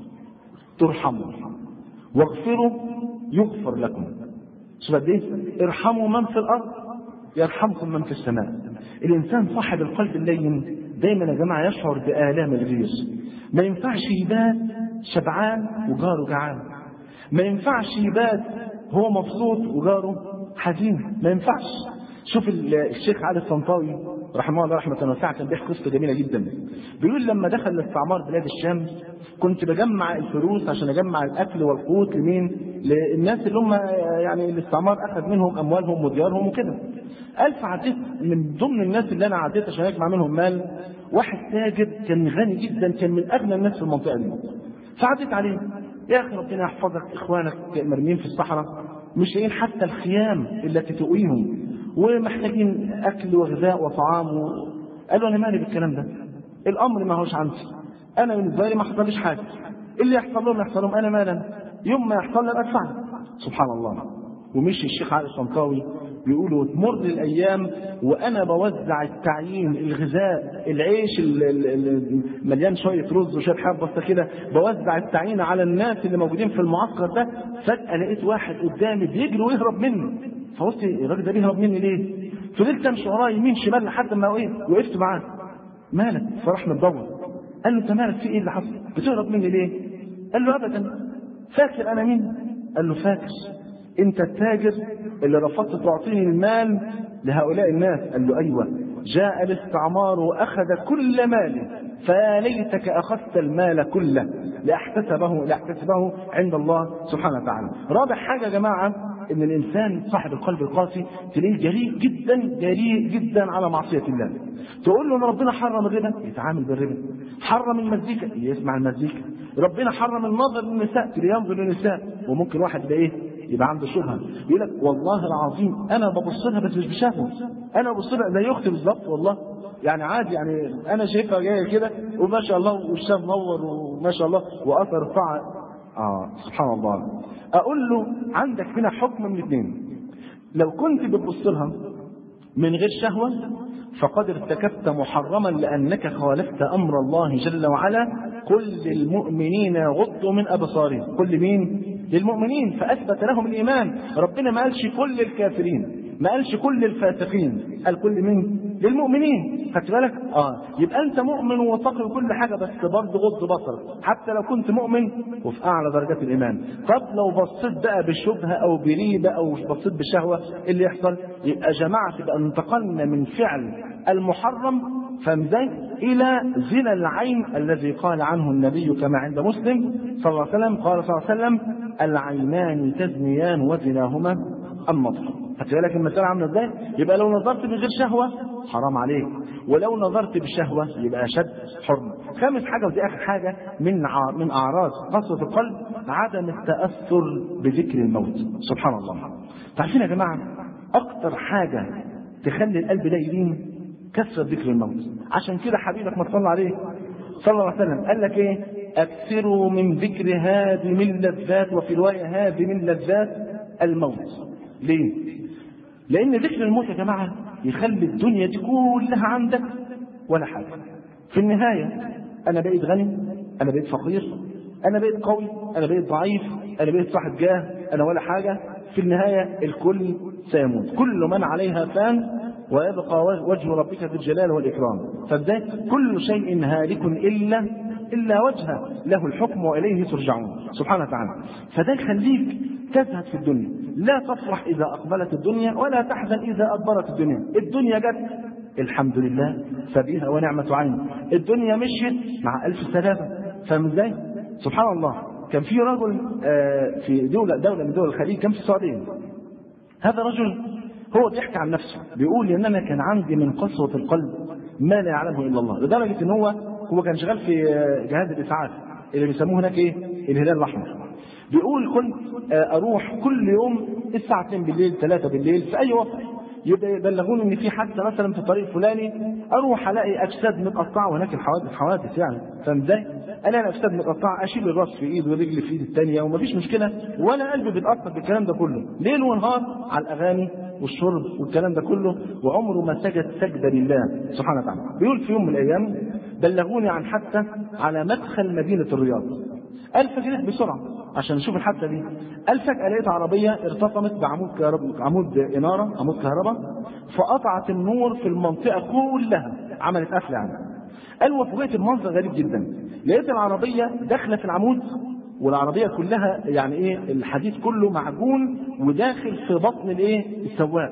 ترحموا واغفروا يغفر لكم. شوف قد ايه؟ ارحموا من في الارض يرحمكم من في السماء. الانسان صاحب القلب اللين دايما يا جماعه يشعر بآلام الغير. ما ينفعش يبات شبعان وجاره جعان، ما ينفعش يبات هو مبسوط وجاره حزين، ما ينفعش. شوف الشيخ علي الطنطاوي رحمه الله رحمه واسعه كان بيحكي قصه جميله جدا. بيقول: لما دخل الاستعمار بلاد الشام كنت بجمع الفلوس عشان اجمع الاكل والقوت لمين؟ للناس اللي هم يعني الاستعمار اخذ منهم اموالهم وديارهم وكده. قال: فعديت من ضمن الناس اللي انا عديت عشان اجمع منهم مال واحد تاجر كان غني جدا، كان من اغنى الناس في المنطقه دي. فعديت عليه: يا اخي ربنا يحفظك، اخوانك مرميين في الصحراء مش لاقيين حتى الخيام التي تؤويهم ومحتاجين اكل وغذاء وطعام. قال له: انا مالي بالكلام ده، الامر ما هوش عندي، انا بالنسبه لي ما حصلش حاجه، اللي يحصل لهم يحصل لهم، انا مالا، يوم ما يحصل لي ادفع. سبحان الله. ومشي الشيخ علي الطنطاوي بيقولوا: تمر الايام وانا بوزع التعيين، الغذاء، العيش المليان شويه رز وشويه حبه بس كده، بوزع التعيين على الناس اللي موجودين في المعسكر ده. فجاه لقيت واحد قدامي بيجري ويهرب مني. فقلت: الراجل ده بيهرب مني ليه؟ فضلت امشي وراه يمين شمال لحد ما ايه وقفت معاه. مالك؟ فراح متدور. قال له: انت مالك؟ في ايه اللي حصل؟ بتهرب مني ليه؟ قال له: ابدا. فاكر انا مين؟ قال له: فاكر، انت التاجر اللي رفضت تعطيني المال لهؤلاء الناس. قال له: ايوه. جاء الاستعمار واخذ كل ماله، فيا ليتك اخذت المال كله لاحتسبه لاحتسبه عند الله سبحانه وتعالى. رابع حاجه يا جماعه ان الانسان صاحب القلب القاسي تلاقيه جريء جدا جريء جدا على معصيه الله. تقول له ان ربنا حرم الربا يتعامل بالربا، حرم المزيكا يسمع المزيكا، ربنا حرم النظر للنساء ينظر للنساء. وممكن واحد يبقى ايه؟ يبقى عنده شبهه يقول لك: والله العظيم انا ببص لها بس مش بشهوه، انا ببص لها زي اختي بالظبط والله، يعني عادي، يعني انا شايفها جايه كده وما شاء الله وشها منور وما شاء الله واثر الطاعه. اه سبحان الله. اقول له: عندك هنا حكم من اثنين، لو كنت بتبص لها من غير شهوه فقد ارتكبت محرما لانك خالفت امر الله جل وعلا. قل للمؤمنين يغضوا من ابصارهم. قل مين؟ للمؤمنين، فاثبت لهم الايمان. ربنا ما قالش كل الكافرين، ما قالش كل الفاسقين، قال كل مين؟ للمؤمنين. خدت بالك؟ اه يبقى انت مؤمن وتقي وكل حاجه، بس برضه غض بصرك حتى لو كنت مؤمن وفي اعلى درجات الايمان. طب لو بصيت بقى بشبهه او بريبه او بصيت بشهوه، اللي يحصل؟ يبقى جماعه تبقى انتقلنا من فعل المحرم فمزاي الى زنا العين الذي قال عنه النبي كما عند مسلم صلى الله عليه وسلم. قال صلى الله عليه وسلم: العينان تزنيان وزناهما النظر. هتلاقي لك المسألة عاملة ازاي؟ يبقى لو نظرت بغير شهوة حرام عليك، ولو نظرت بشهوة يبقى أشد حرمة. خامس حاجة ودي آخر حاجة من من أعراض قسوة القلب عدم التأثر بذكر الموت. سبحان الله. تعرفين يا جماعة أكتر حاجة تخلي القلب ده يلين كثرة ذكر الموت. عشان كده حبيبك ما تصلى عليه صلى الله عليه وسلم قال لك ايه؟ اكثروا من ذكر هادم اللذات، وفي روايه هادم اللذات الموت. ليه؟ لان ذكر الموت يا جماعه يخلي الدنيا دي كلها عندك ولا حاجه. في النهايه انا بقيت غني، انا بقيت فقير، انا بقيت قوي، انا بقيت ضعيف، انا بقيت صاحب جاه، انا ولا حاجه. في النهايه الكل سيموت، كل من عليها فان ويبقى وجه ربك ذو الجلال والإكرام. فازاي؟ كل شيء هالك إلا إلا وجهه، له الحكم وإليه ترجعون سبحانه وتعالى. فده يخليك تزهد في الدنيا، لا تفرح إذا أقبلت الدنيا ولا تحزن إذا أدبرت الدنيا. الدنيا جت الحمد لله فبها ونعمة عين، الدنيا مشيت مع ألف سلامة. فاهم ازاي؟ سبحان الله. كان في رجل في دولة دولة من دول الخليج، كان في السعودية. هذا رجل هو بيحكي عن نفسه، بيقول ان انا كان عندي من قسوة القلب ما لا يعلمه الا الله، لدرجة ان هو هو كان شغال في جهاز الاسعاف اللي بيسموه هناك ايه؟ الهلال الاحمر. بيقول كنت اروح كل يوم الساعة اتنين بالليل ثلاثة بالليل في اي وقت يبقى يبلغوني ان في حادثة مثلا في الطريق الفلاني، اروح الاقي اجساد متقطعة، وهناك الحوادث حوادث يعني، فاهم ازاي؟ الاقي الاجساد متقطعة، اشيل الراس في ايد والرجل في ايد الثانية ومفيش مشكلة، ولا قلبي بيتأثر بالكلام ده كله، ليل ونهار على الاغاني والشرب والكلام ده كله، وعمره ما سجد سجدة لله سبحانه وتعالى. بيقول في يوم من الايام بلغوني عن حادثة على مدخل مدينة الرياض. قال فجريت بسرعة عشان اشوف الحادثة دي. قال فجأة لقيت عربية ارتطمت بعمود كهرباء، عمود إنارة، عمود كهرباء، فقطعت النور في المنطقة كلها، عملت قفلة يعني. قال وفوجئت المنظر غريب جدا، لقيت العربية داخلة في العمود، والعربية كلها يعني ايه الحديد كله معجون وداخل في بطن الايه السواق.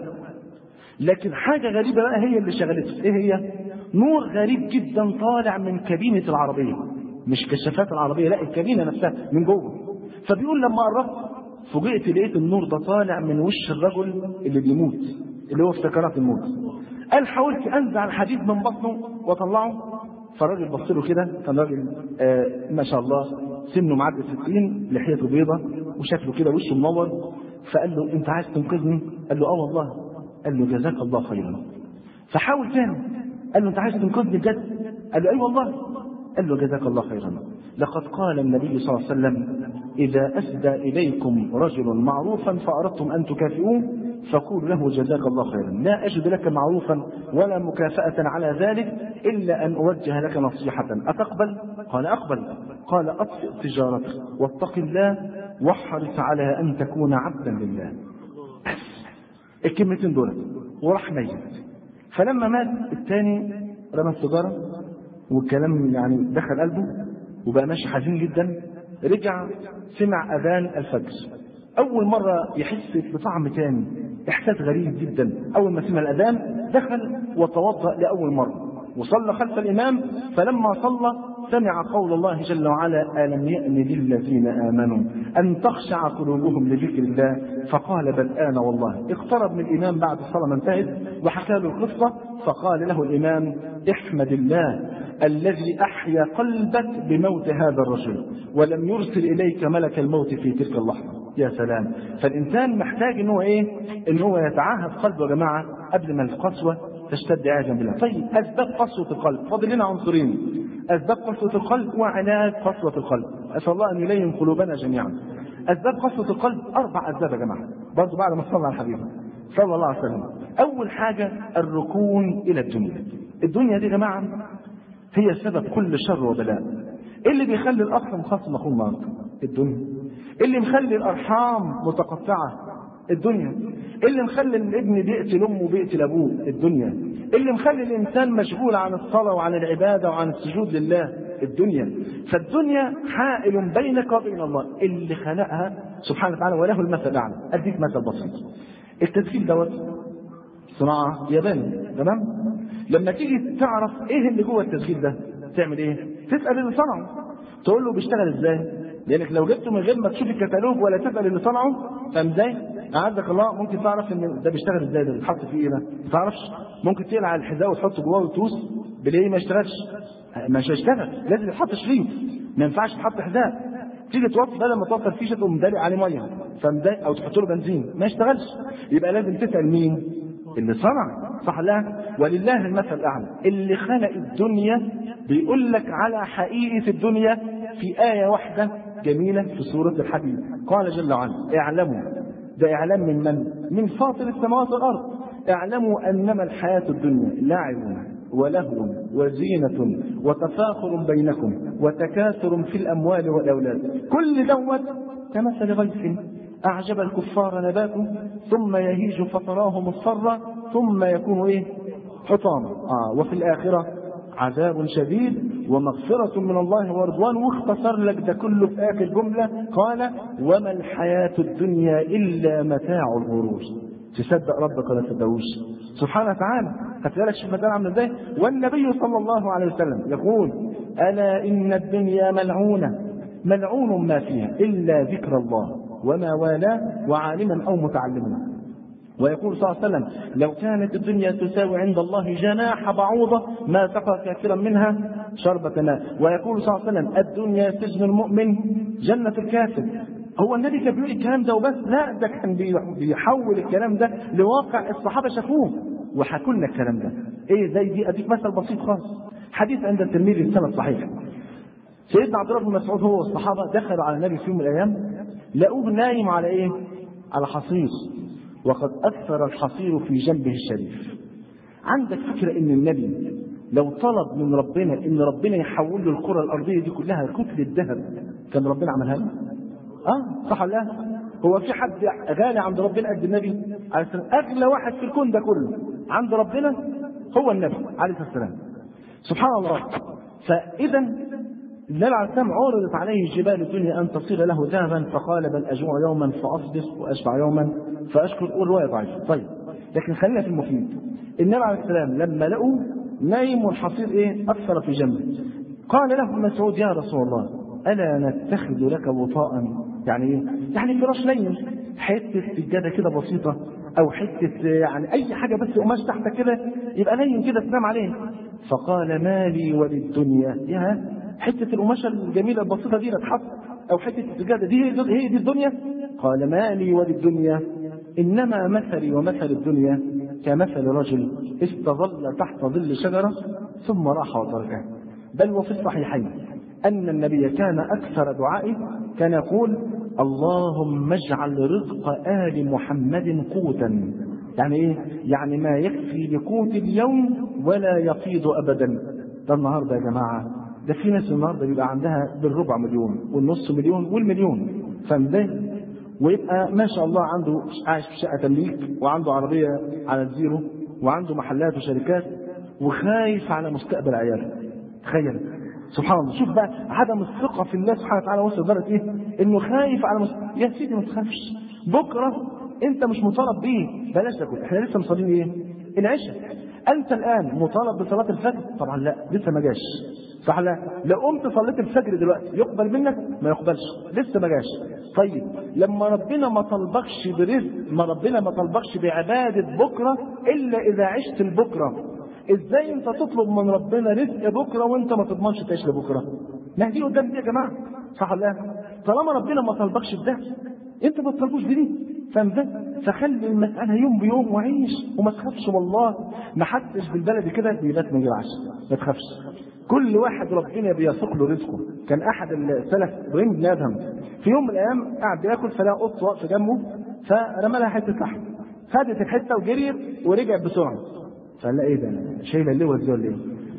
لكن حاجة غريبة بقى هي اللي شغلته، ايه هي؟ نور غريب جدا طالع من كابينة العربية، مش كشافات العربية، لا الكابينة نفسها من جوه. فبيقول لما قربت فوجئت لقيت النور ده طالع من وش الرجل اللي بيموت، اللي هو في سكرات الموت. قال حاولت انزع الحديد من بطنه واطلعه، فالراجل بص له كده، كان راجل آه ما شاء الله سنه معدي الستين، لحيته بيضة وشكله كده وشه منور، فقال له انت عايز تنقذني؟ قال له اه والله. قال له جزاك الله خيرا. فحاول تاني، قال له انت عايز تنقذني بجد؟ قال له اي والله. قال له جزاك الله خيرا، لقد قال النبي صلى الله عليه وسلم إذا أسدى إليكم رجل معروفا فأردتم أن تكافئوه فقولوا له جزاك الله خيرا، لا أجد لك معروفا ولا مكافأة على ذلك إلا أن أوجه لك نصيحة، أتقبل؟ قال أقبل. قال أطفئ تجارتك واتق الله واحرص على أن تكون عبدا لله. الكلمتين دول وراح ميت. فلما مات الثاني رمى السيجارة والكلام يعني دخل قلبه وبقى ماشي حزين جدا. رجع سمع أذان الفجر، أول مرة يحس بطعم تاني، إحساس غريب جدا. أول ما سمع الأذان دخل وتوضأ لأول مرة وصلى خلف الإمام، فلما صلى سمع قول الله جل وعلا ألم يأن للذين آمنوا أن تخشع قلوبهم لذكر الله، فقال بل آن والله. اقترب من الإمام بعد الصلاة ما انتهت وحكى له القصة، فقال له الإمام احمد الله الذي أحيا قلبك بموت هذا الرجل ولم يرسل إليك ملك الموت في تلك اللحظة. يا سلام. فالإنسان محتاج إن هو إيه؟ إن هو يتعاهد قلبه يا جماعة قبل ما القسوة تشتد عياذا بالله. طيب أسباب قسوة القلب، فاضل لنا عنصرين: أسباب قسوة القلب وعلاج قسوة القلب. أسأل الله أن يلين قلوبنا جميعا. أسباب قسوة القلب أربع أسباب يا جماعة، برضه بعد ما صلى على الحبيب صلى الله عليه وسلم. أول حاجة الركون إلى الدنيا. الدنيا دي يا جماعة هي سبب كل شر وبلاء. اللي بيخلي الأخ مخاصم أخوه النهارده الدنيا، اللي مخلي الأرحام متقطعة الدنيا، اللي مخلي الابن بيقتل أمه وبيقتل أبوه الدنيا، اللي مخلي الإنسان مشغول عن الصلاة وعن العبادة وعن السجود لله الدنيا. فالدنيا حائل بينك وبين الله اللي خلقها سبحانه وتعالى وله المثل الأعلى. أديك مثل بسيط: التدخين دوت صناعة ياباني، تمام؟ لما تيجي تعرف ايه اللي جوه التدخين ده تعمل ايه؟ تسأل اللي صنعه، تقول له بيشتغل ازاي؟ لانك لو جبته من غير ما تشوف الكتالوج ولا تسأل اللي صنعه، فاهم ازاي؟ أعزك الله ممكن تعرف ان ده بيشتغل ازاي، ده بيتحط فيه ايه ده؟ ما تعرفش. ممكن تقلع الحذاء وتحطه جواه وتدوس بالايه ما يشتغلش، مش هيشتغل، لازم يتحط شريط، ما ينفعش تحط حذاء. تيجي توصل بدل ما توصل فيشه تقوم دالق عليه ميه فمضايق او تحط له بنزين ما يشتغلش. يبقى لازم تسال مين؟ اللي صنع، صح لا؟ ولله المثل الاعلى. اللي خلق الدنيا بيقول لك على حقيقه الدنيا في ايه واحده جميله في سوره الحديد، قال جل وعلا: اعلموا، ده اعلام من من؟ من فاطر السماوات والارض. اعلموا انما الحياه الدنيا لعب ولهو وزينة وتفاخر بينكم وتكاثر في الأموال والأولاد، كل دوت كمثل غيث أعجب الكفار نباته ثم يهيج فتراه مصفرا ثم يكون إيه؟ حطاما. آه وفي الآخرة عذاب شديد ومغفرة من الله ورضوان. واختصر لك ده كله في آخر جملة، قال: وما الحياة الدنيا إلا متاع الغرور. تصدق ربك ولا تصدقوش؟ سبحانه وتعالى. هتلاقي شوف المثال عامل ازاي. والنبي صلى الله عليه وسلم يقول: الا ان الدنيا ملعونه ملعون ما فيها الا ذكر الله وما والاه وعالما او متعلما. ويقول صلى الله عليه وسلم: لو كانت الدنيا تساوي عند الله جناح بعوضه ما سقى كافرا منها شربة ماء. ويقول صلى الله عليه وسلم: الدنيا سجن المؤمن جنة الكافر. هو النبي كان بيقول الكلام ده وبس؟ لا، ده كان بيحول الكلام ده لواقع الصحابه شافوه وحكوا لنا الكلام ده. ايه زي دي؟ اديك مثل بسيط خالص، حديث عند الترمذي بسند صحيح. سيدنا عبد الله بن مسعود هو والصحابه دخلوا على النبي في يوم من الايام، لقوه نايم على ايه؟ على حصير، وقد اثر الحصير في جنبه الشريف. عندك فكره ان النبي لو طلب من ربنا ان ربنا يحول له الكره الارضيه دي كلها كتله ذهب كان ربنا عملها له؟ اه صح ولا لا؟ هو في حد غالي عند ربنا قد النبي عليه السلام؟ اغلى واحد في الكون ده كله عند ربنا هو النبي عليه السلام. سبحان الله. فاذا النبي عليه السلام عرضت عليه جبال الدنيا ان تصير له ذهبا فقال: بل اجوع يوما فاصبر واشبع يوما فاشكر. والروايه ضعيفه. طيب لكن خلينا في المفيد. النبي عليه السلام لما لقوا نايم والحصير ايه؟ اثر في جنبه، قال له مسعود: يا رسول الله الا نتخذ لك وطاء؟ يعني ايه؟ يعني فراش لين، حته سجاده كده بسيطه او حته يعني اي حاجه بس قماش تحتك كده يبقى لين كده تنام عليه. فقال: مالي وللدنيا. يا حته القماشه الجميله البسيطه دي تتحط او حته السجاده دي هي دي الدنيا؟ قال: مالي وللدنيا انما مثلي ومثل الدنيا كمثل رجل استظل تحت ظل شجره ثم راح وتركها. بل وفي الصحيحين أن النبي كان أكثر دعائه كان يقول: اللهم اجعل رزق آل محمد قوتا. يعني إيه؟ يعني ما يكفي لقوت اليوم ولا يفيض أبدا. ده النهاردة يا جماعة، ده في ناس النهاردة بيبقى عندها بالربع مليون والنص مليون والمليون، فاهم ده؟ ويبقى ما شاء الله عنده عايش في شقة تمليك وعنده عربية على الزيرو وعنده محلات وشركات وخايف على مستقبل عياله. تخيل سبحان الله. شوف بقى عدم الثقة في الله سبحانه وتعالى وصل لدرجة ايه؟ انه خايف على مس... يا سيدي ما تخافش، بكرة انت مش مطالب بيه. بلاش تاكل، احنا لسه مصلين ايه؟ العشاء. انت الان مطالب بصلاة الفجر؟ طبعا لا، لسه ما جاش. صح لا؟ لو قمت صليت الفجر دلوقتي يقبل منك؟ ما يقبلش، لسه ما جاش. طيب لما ربنا ما طلبكش برزق، ما ربنا ما طلبكش بعبادة بكرة الا اذا عشت البكرة، ازاي انت تطلب من ربنا رزق بكره وانت ما تضمنش تعيش لبكره؟ ما دي قدام دي يا جماعه، صح ولا لا؟ طالما ربنا ما طلبكش بده انت ما تطلبوش بدي، فاهم ده؟ فخلي المساله يوم بيوم وعيش وما تخافش. والله ما حدش بالبلد كده بيبات من غير عشاء، ما تخافش. كل واحد ربنا بيسوق له رزقه. كان احد السلف ابراهيم بن ادهم في يوم من الايام قاعد بياكل فلقى قط واقفه جنبه فرمى لها حته لحم، خدت الحته وجريت ورجعت بسرعه. فقال لها: ايه ده؟ شايله اللواء ازاي ولا ايه؟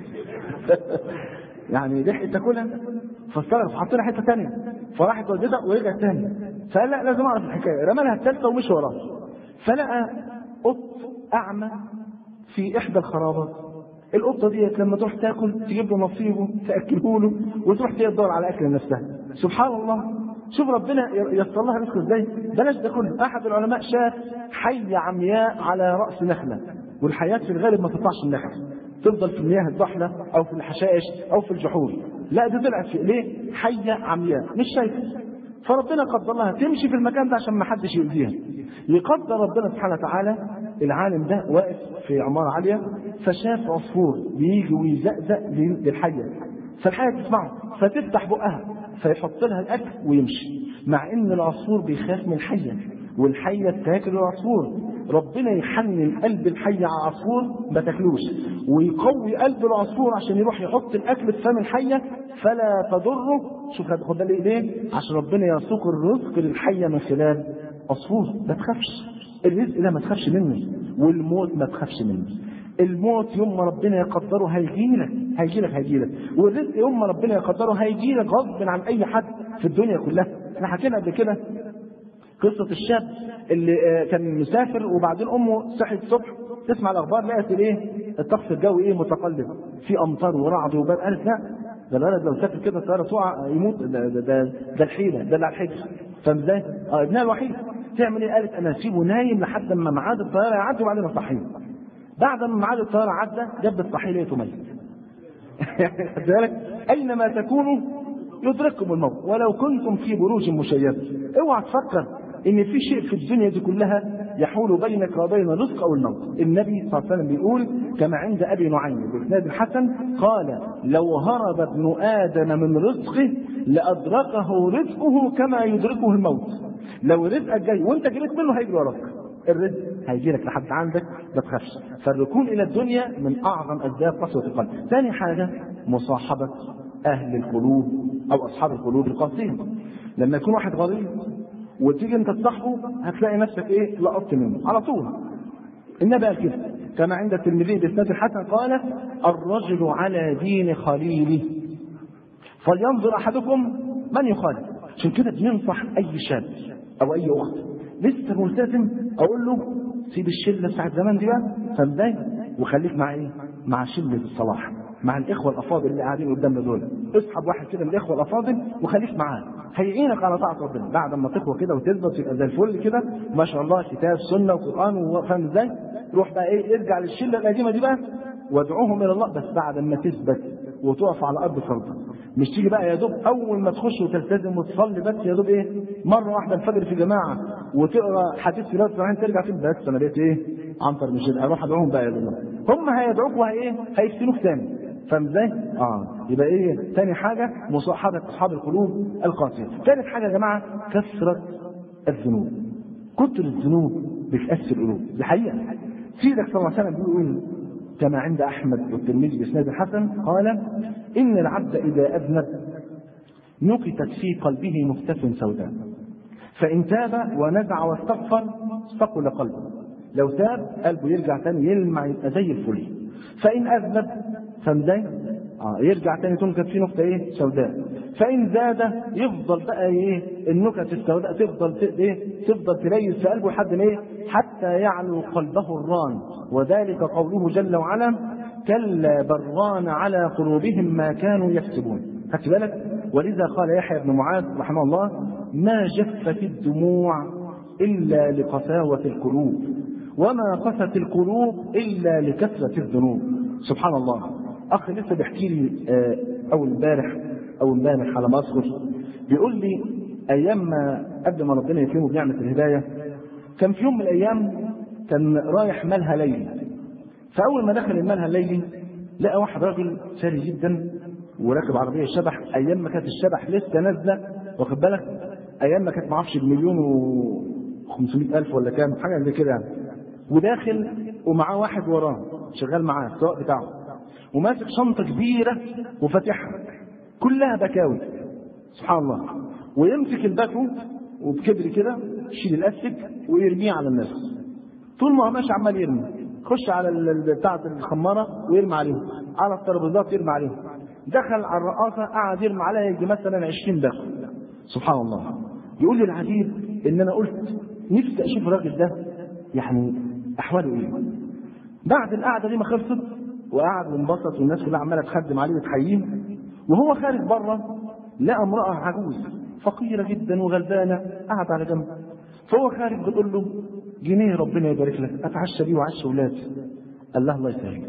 يعني لحقت تاكلها؟ فاستغرب فحط لها حته ثانيه فراحت ودتها ورجعت ثاني. فقال: لا لازم اعرف الحكايه. رمى لها الثالثه ومشي وراها. فلقى قط اعمى في احدى الخرابات. القطه دي لما تروح تاكل تجيب له نصيبه تاكله له وتروح تدور على اكل نفسها. سبحان الله. شوف ربنا يسر لها رزقه ازاي. بلاش ده كله. احد العلماء شاف حيه عمياء على راس نخله، والحياة في الغالب ما تطلعش النخل، تفضل في المياه الضحلة أو في الحشائش أو في الجحور. لا دي طلعت في ليه؟ حية عمياء مش شايفة. فربنا قدر لها تمشي في المكان ده عشان ما حدش يؤذيها. يقدر ربنا سبحانه وتعالى العالم ده واقف في عمارة عالية، فشاف عصفور بيجي ويزقزق للحية، فالحية تسمعه فتفتح بقها فيحط لها الأكل ويمشي، مع إن العصفور بيخاف من الحية والحية تاكل العصفور. ربنا يحنن قلب الحية على العصفور ما تاكلوش، ويقوي قلب العصفور عشان يروح يحط الأكل في فم الحية فلا تضره. شوف خد بالك ليه؟ عشان ربنا يسوق الرزق للحية من خلال عصفور. ما تخافش، الرزق ده ما تخافش منه، والموت ما تخافش منه. الموت يوم ما ربنا يقدره هيجيلك هيجيلك هيجيلك، والرزق يوم ما ربنا يقدره هيجيلك غصب عن أي حد في الدنيا كلها. احنا حكينا قبل كده قصة الشاب اللي كان مسافر وبعدين أمه صحت الصبح تسمع الأخبار لقت إيه؟ الطقس الجوي إيه؟ متقلب، في أمطار ورعد وبرد. قالت لا، ده الولد لو سافر كده الطيارة تقع يموت، ده ده ده, ده الحيلة، ده اللي على الحجر. فاهم ازاي؟ اه ابنها الوحيد. تعمل إيه؟ قالت أنا أسيبه نايم لحد ما ميعاد الطيارة يعدي وبعدين أصحيه. بعد ما ميعاد الطيارة عدى جاب الصحيح لقيته ميت. ذلك أينما تكونوا يدرككم الموت ولو كنتم في بروج مشيدة. اوعى تفكر ان في شيء في الدنيا دي كلها يحول بينك وبين الرزق او الموت. النبي صلى الله عليه وسلم بيقول كما عند ابي نعيم باسناد الحسن قال لو هرب ابن ادم من رزقه لادركه رزقه كما يدركه الموت. لو رزقك جاي وانت جريت منه هيجري وراك، الرزق هيجي لك لحد عندك، ما تخافش. فالركون الى الدنيا من اعظم اسباب قسوة القلب. ثاني حاجة مصاحبة اهل القلوب او اصحاب القلوب القاسية. لما يكون واحد غريب وتيجي انت تصاحبه هتلاقي نفسك ايه؟ لقطت منه على طول. النبي قال كده كما عند الترمذي باسناد الحسن قال الرجل على دين خليله فلينظر احدكم من يخالف. عشان كده بننصح اي شاب او اي اخت لسه ملتزم اقول له سيب الشله بتاعت زمان دي بقى، فازاي؟ وخليك مع ايه؟ مع شله الصلاح، مع الاخوه الافاضل اللي قاعدين قدامنا دول. اسحب واحد كده من الاخوه الافاضل وخليك معاه، هيعينك على طاعه ربنا. بعد ما تقوى كده وتثبت يبقى زي الفل كده ما شاء الله، كتاب سنه وقران وفاهم ازاي، روح بقى ايه؟ ارجع للشله القديمه دي بقى وادعوهم الى الله، بس بعد ما تثبت وتقف على ارض فرضا. مش تيجي بقى يا دوب اول ما تخش وتلتزم وتصلي بس يا دوب ايه؟ مره واحده الفجر في جماعه وتقرا حديث في راسك وبعدين ترجع تقول بس انا بقيت ايه؟ عنتر مش اروح ادعوهم بقى يا الله. هم هيدعوك وهي ايه؟ هيفتنوك تاني. فاهم ازاي؟ اه يبقى ايه؟ ثاني حاجه مصاحبه اصحاب القلوب القاسيه. ثالث حاجه يا جماعه كثره الذنوب. كتر الذنوب بتأثر القلوب، دي حقيقه. سيدك صلى الله عليه وسلم بيقول كما عند احمد والترمذي باسناد الحسن قال ان العبد اذا اذنب نكتت في قلبه نكتة سوداء فان تاب ونزع واستغفر ثقل قلبه. لو تاب قلبه يرجع تاني يلمع يبقى زي الفل. فان اذنب فمزاي اه يرجع تاني تنكت في نقطة ايه؟ سوداء. فان زاد يفضل بقى ايه؟ النكت السوداء تفضل ايه؟ تفضل تليس في قلبه لحد ما ايه؟ حتى يعلو قلبه الران. وذلك قوله جل وعلا كلا بران على قلوبهم ما كانوا يكسبون. خدت بالك؟ ولذا قال يحيى بن معاذ رحمه الله ما جفت الدموع الا لقساوة القلوب وما قست القلوب الا لكثرة الذنوب. سبحان الله. اخ لسه بيحكي لي اول امبارح او امبارح على ما اذكر بيقول لي ايام ما قبل ما ربنا يكرمه بنعمه الهدايه كان في يوم من الايام كان رايح ملهى ليلي. فاول ما دخل الملهى الليلي لقى واحد راجل ثري جدا وراكب عربيه شبح. ايام ما كانت الشبح لسه نازله، واخد بالك؟ ايام ما كانت معرفش بمليون وخمسمائة الف ولا كام حاجه زي كده يعني. وداخل ومعاه واحد وراه شغال معاه السواق بتاعه وماسك شنطه كبيره وفاتحها كلها بكاوي. سبحان الله. ويمسك الباكو وبكبر كده يشيل الاستك ويرميه على الناس. طول ما هو ماشي عمال يرمي، خش على بتاعه الخماره ويرمي عليهم، على الترابيزات يرمي عليهم. دخل على الرقاصه قعد يرمي عليها يجي مثلا عشرين باكو. سبحان الله. يقول لي العجيب ان انا قلت نفسي اشوف الراجل ده يعني احواله ايه. بعد القعده دي ما خلصت وقعد وانبسط والناس كلها عماله تخدم عليه وتحييه، وهو خارج بره لقى امراه عجوز فقيره جدا وغلبانه قعد على جنب. فهو خارج بتقول له جنيه ربنا يبارك لك اتعشى بيه وعشى ولادي. قال لها الله يسهلك.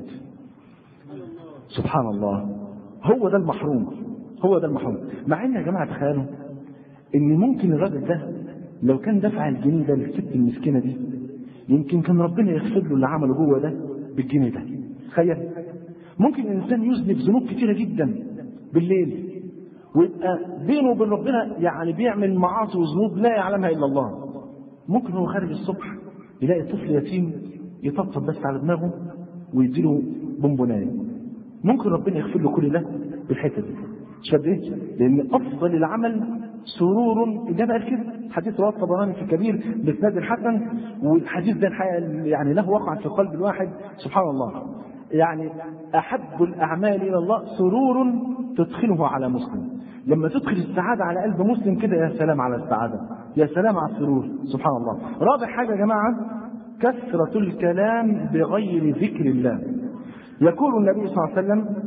سبحان الله. هو ده المحروم، هو ده المحروم. مع ان يا جماعه تخيلوا ان ممكن الراجل ده لو كان دفع الجنيه ده للست المسكينة دي يمكن كان ربنا يغفر له اللي عمله جوه ده بالجنيه ده. تخيل ممكن الإنسان يذنب ذنوب كتيرة جدا بالليل ويبقى بينه وبين ربنا يعني بيعمل معاصي وذنوب لا يعلمها إلا الله. ممكن هو خارج الصبح يلاقي طفل يتيم يطبطب بس على دماغه ويديله بونبونايه. ممكن ربنا يغفر له كل ده بالحته دي. مش قد ايه؟ لان افضل العمل سرور ده بقى كده. حديث رواه الطبراني في الكبير باسناد الحسن، والحديث ده الحقيقه يعني له وقع في قلب الواحد سبحان الله. يعني احب الاعمال الى الله سرور تدخله على مسلم. لما تدخل السعاده على قلب مسلم كده يا سلام على السعاده، يا سلام على السرور سبحان الله. رابع حاجه يا جماعه كثرة الكلام بغير ذكر الله. يقول النبي صلى الله عليه وسلم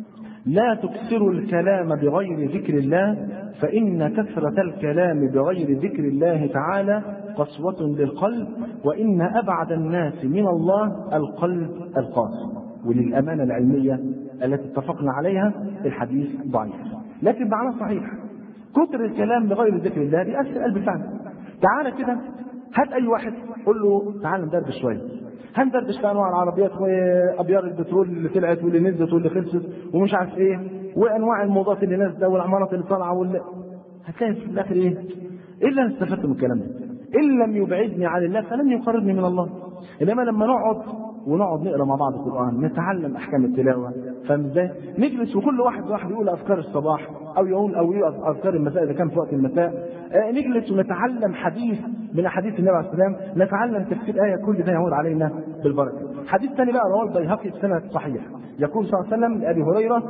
لا تكثروا الكلام بغير ذكر الله فإن كثرة الكلام بغير ذكر الله تعالى قسوة للقلب وإن أبعد الناس من الله القلب القاسي. وللأمانة العلمية التي اتفقنا عليها الحديث ضعيف لكن معناه صحيح. كثر الكلام بغير ذكر الله بيأثر قلب فعلا. تعالى كده هات اي واحد قول له تعال ندردش شويه، هندردش في انواع العربيات وابيار البترول اللي طلعت واللي نزلت واللي خلصت ومش عارف ايه وانواع الموضات اللي نازله والعمارات اللي طالعه واللي هتلاقي في الاخر ايه؟ الا انا استفدت من الكلام ده. ان لم يبعدني عن الله فلن يقربني من الله. انما لما نقعد ونقعد نقرا مع بعض القران نتعلم احكام التلاوه، فاهم ازاي؟ نجلس وكل واحد واحد يقول اذكار الصباح او يقول او يقول اذكار المساء اذا كان في وقت المساء، آه نجلس ونتعلم حديث من احاديث النبي عليه الصلاه والسلام، نتعلم تفسير ايه، كل ده يعود علينا بالبركه. حديث ثاني بقى رواه البيهقي بسند صحيح، يقول صلى الله عليه وسلم لابي هريره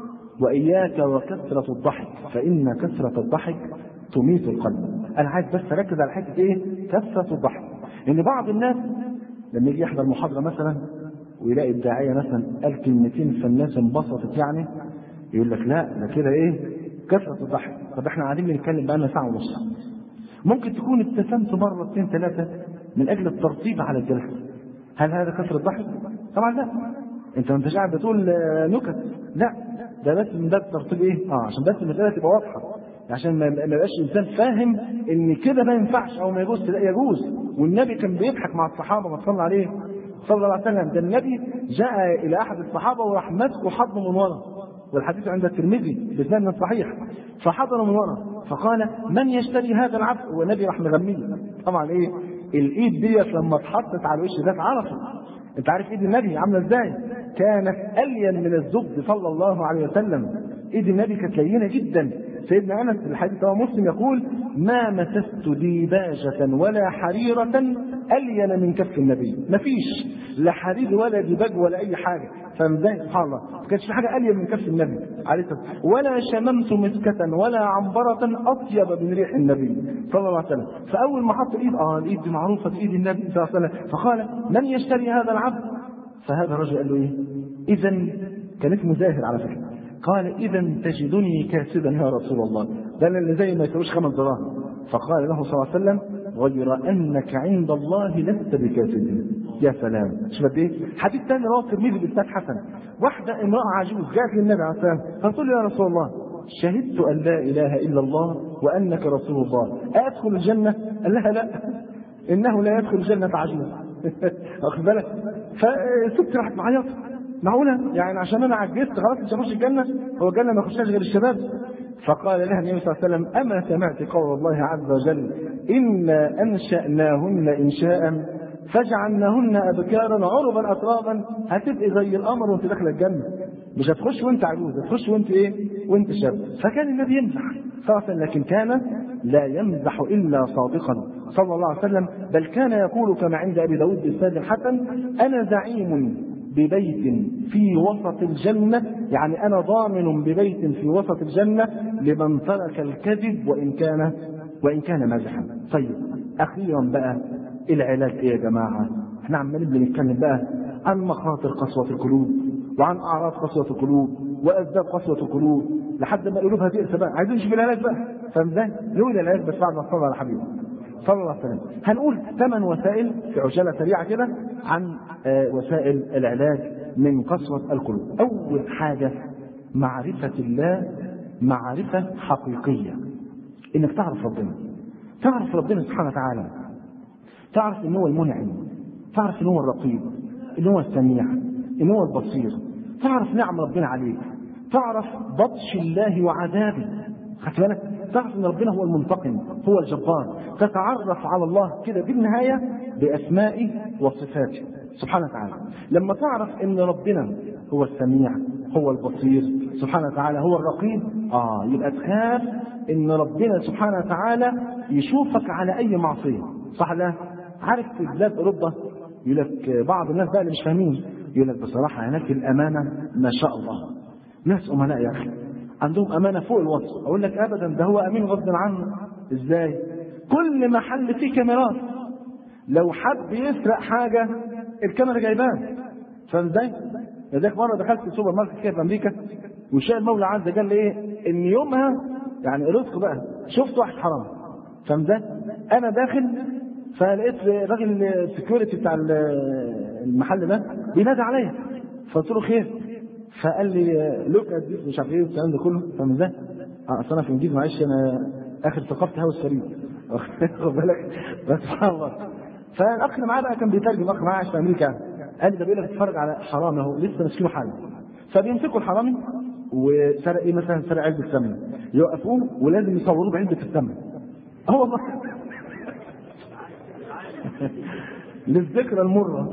واياك وكثره الضحك فان كثره الضحك تميت القلب. انا عايز بس اركز على حته ايه؟ كثره الضحك. ان بعض الناس لما يجي يحضر محاضره مثلا ويلاقي الداعيه مثلا قال كلمتين فالناس انبسطت يعني يقول لك لا ده كده ايه؟ كثره الضحك. طب احنا قاعدين بنتكلم بقى لنا ساعه ونص، ممكن تكون ابتسمت مره اثنين ثلاثه من اجل الترطيب على الجلسه. هل هذا كثره ضحك؟ طبعا لا. انت ما انتش قاعد بتقول نكت، لا ده بس من باب ترطيب ايه؟ اه عشان بس المساله تبقى واضحه، عشان ما يبقاش الانسان فاهم ان كده ما ينفعش او ما يجوز. لا يجوز. والنبي كان بيضحك مع الصحابه ما صلى عليه صلى الله عليه وسلم. ده النبي جاء الى احد الصحابه وراح ماسكه حضنه من ورا، والحديث عند الترمذي بسند صحيح، فحضنه من ورا فقال من يشتري هذا العبد؟ والنبي راح مغميه. طبعا ايه الايد ديت لما اتحطت على الوش ده اتعرفت. انت عارف ايد النبي عامله ازاي؟ كانت الين من الزبد صلى الله عليه وسلم. ايد النبي كانت لينه جدا. سيدنا انس في الحديث هو مسلم يقول ما مسست ديباجه ولا حريره الين من كف النبي. ما فيش لا حرير ولا ديباج ولا اي حاجه، فازاي سبحان الله ما كانش في حاجه الين من كف النبي عليه الصلاه والسلام. ولا شممت مسكه ولا عنبره اطيب من ريح النبي صلى الله عليه وسلم. فاول ما حط الايد اه الايد دي معروفه بايد النبي صلى الله عليه وسلم، فقال من يشتري هذا العبد؟ فهذا الرجل قال له ايه؟ اذا كان اسمه زاهر على فكره. قال اذا تجدني كاسبا يا رسول الله، ده اللي زي ما يسويش خمس دراهم. فقال له صلى الله عليه وسلم غير انك عند الله لست بكاسب. يا سلام شوف قد ايه. حديث ثاني رواه الترمذي باسناد حسن، واحده امراه عجوز جاءت للنبي عليه الصلاه والسلام فتقول يا رسول الله شهدت ان لا اله الا الله وانك رسول الله ادخل الجنه؟ قال لها لا انه لا يدخل الجنه عجوز. واخد بالك؟ فالست راحت معيطه، معقوله يعني عشان انا عجزت خلاص مش هخش الجنه؟ هو الجنه ما يخشهاش غير الشباب؟ فقال لها النبي صلى الله عليه وسلم اما سمعت قول الله عز وجل انا انشاناهن انشاء فجعلناهن ابكارا عربا اترابا؟ هتبقي زي القمر وانت داخله الجنه، مش هتخش وانت عجوز، هتخش وانت ايه؟ وانت شاب. فكان النبي يمزح صراحه، لكن كان لا يمزح الا صادقا صلى الله عليه وسلم، بل كان يقول كما عند ابي داود باسناد الحسن انا زعيم ببيت في وسط الجنة، يعني أنا ضامن ببيت في وسط الجنة لمن ترك الكذب وإن كان وإن كان مازحا. طيب أخيرا بقى العلاج إيه يا جماعة؟ احنا عمالين بنتكلم بقى عن مخاطر قسوة القلوب وعن أعراض قسوة القلوب وأسباب قسوة القلوب لحد ما قلوبها تقسى بقى. عايزين نشوف العلاج بقى، فاهم ازاي؟ نقول العلاج بس بعد ما نصلي على حبيبي صلى الله عليه وسلم. هنقول ثمان وسائل في عجالة سريعة كده عن وسائل العلاج من قسوة القلوب. أول حاجة معرفة الله معرفة حقيقية، إنك تعرف ربنا. تعرف ربنا سبحانه وتعالى، تعرف ان هو المنعم، تعرف ان هو الرقيب، ان هو السميع، ان هو البصير، تعرف نعم ربنا عليك، تعرف بطش الله وعذابه، خدت بالك؟ تعرف ان ربنا هو المنتقم، هو الجبار، تتعرف على الله كده بالنهايه باسمائه وصفاته سبحانه وتعالى. لما تعرف ان ربنا هو السميع، هو البصير سبحانه وتعالى، هو الرقيب، اه يبقى تخاف ان ربنا سبحانه وتعالى يشوفك على اي معصيه، صح لا؟ عارف في بلاد اوروبا يقول لك بعض الناس بقى اللي مش فاهمين يقول لك بصراحه هناك الامانه ما شاء الله، ناس امناء يا اخي، عندهم امانه فوق الوصف. اقول لك ابدا، ده هو امين غصب عنه. ازاي؟ كل محل فيه كاميرات، لو حد يسرق حاجه الكاميرا جايباه، فاهم ازاي؟ لذلك مره دخلت السوبر ماركت كده في امريكا وشاء المولى عز وجل ايه ان يومها يعني رزق بقى شفت واحد حرام، فاهم ازاي؟ انا داخل فلقيت راجل السكيورتي بتاع المحل ده بينادي عليا، فقلت له خير؟ فقال لي لوك ات ذيس مش عارف ايه والكلام ده كله، فاهم ازاي؟ اه اصل انا في انجليزي معلش انا اخر ثقافتي هوا السريع واخد بالك؟ بس سبحان الله. فالاخ اللي معايا بقى كان بيترجم، اخ معايا عايش في امريكا، قال لي ده بيقول لك اتفرج على حرامي اهو لسه ماسكينه حالا. فبيمسكوا الحرامي وسرق ايه مثلا؟ سرق علبه سمنه، يوقفوه ولازم يصوروه بعلبه السمنه. اه والله للذكرى المره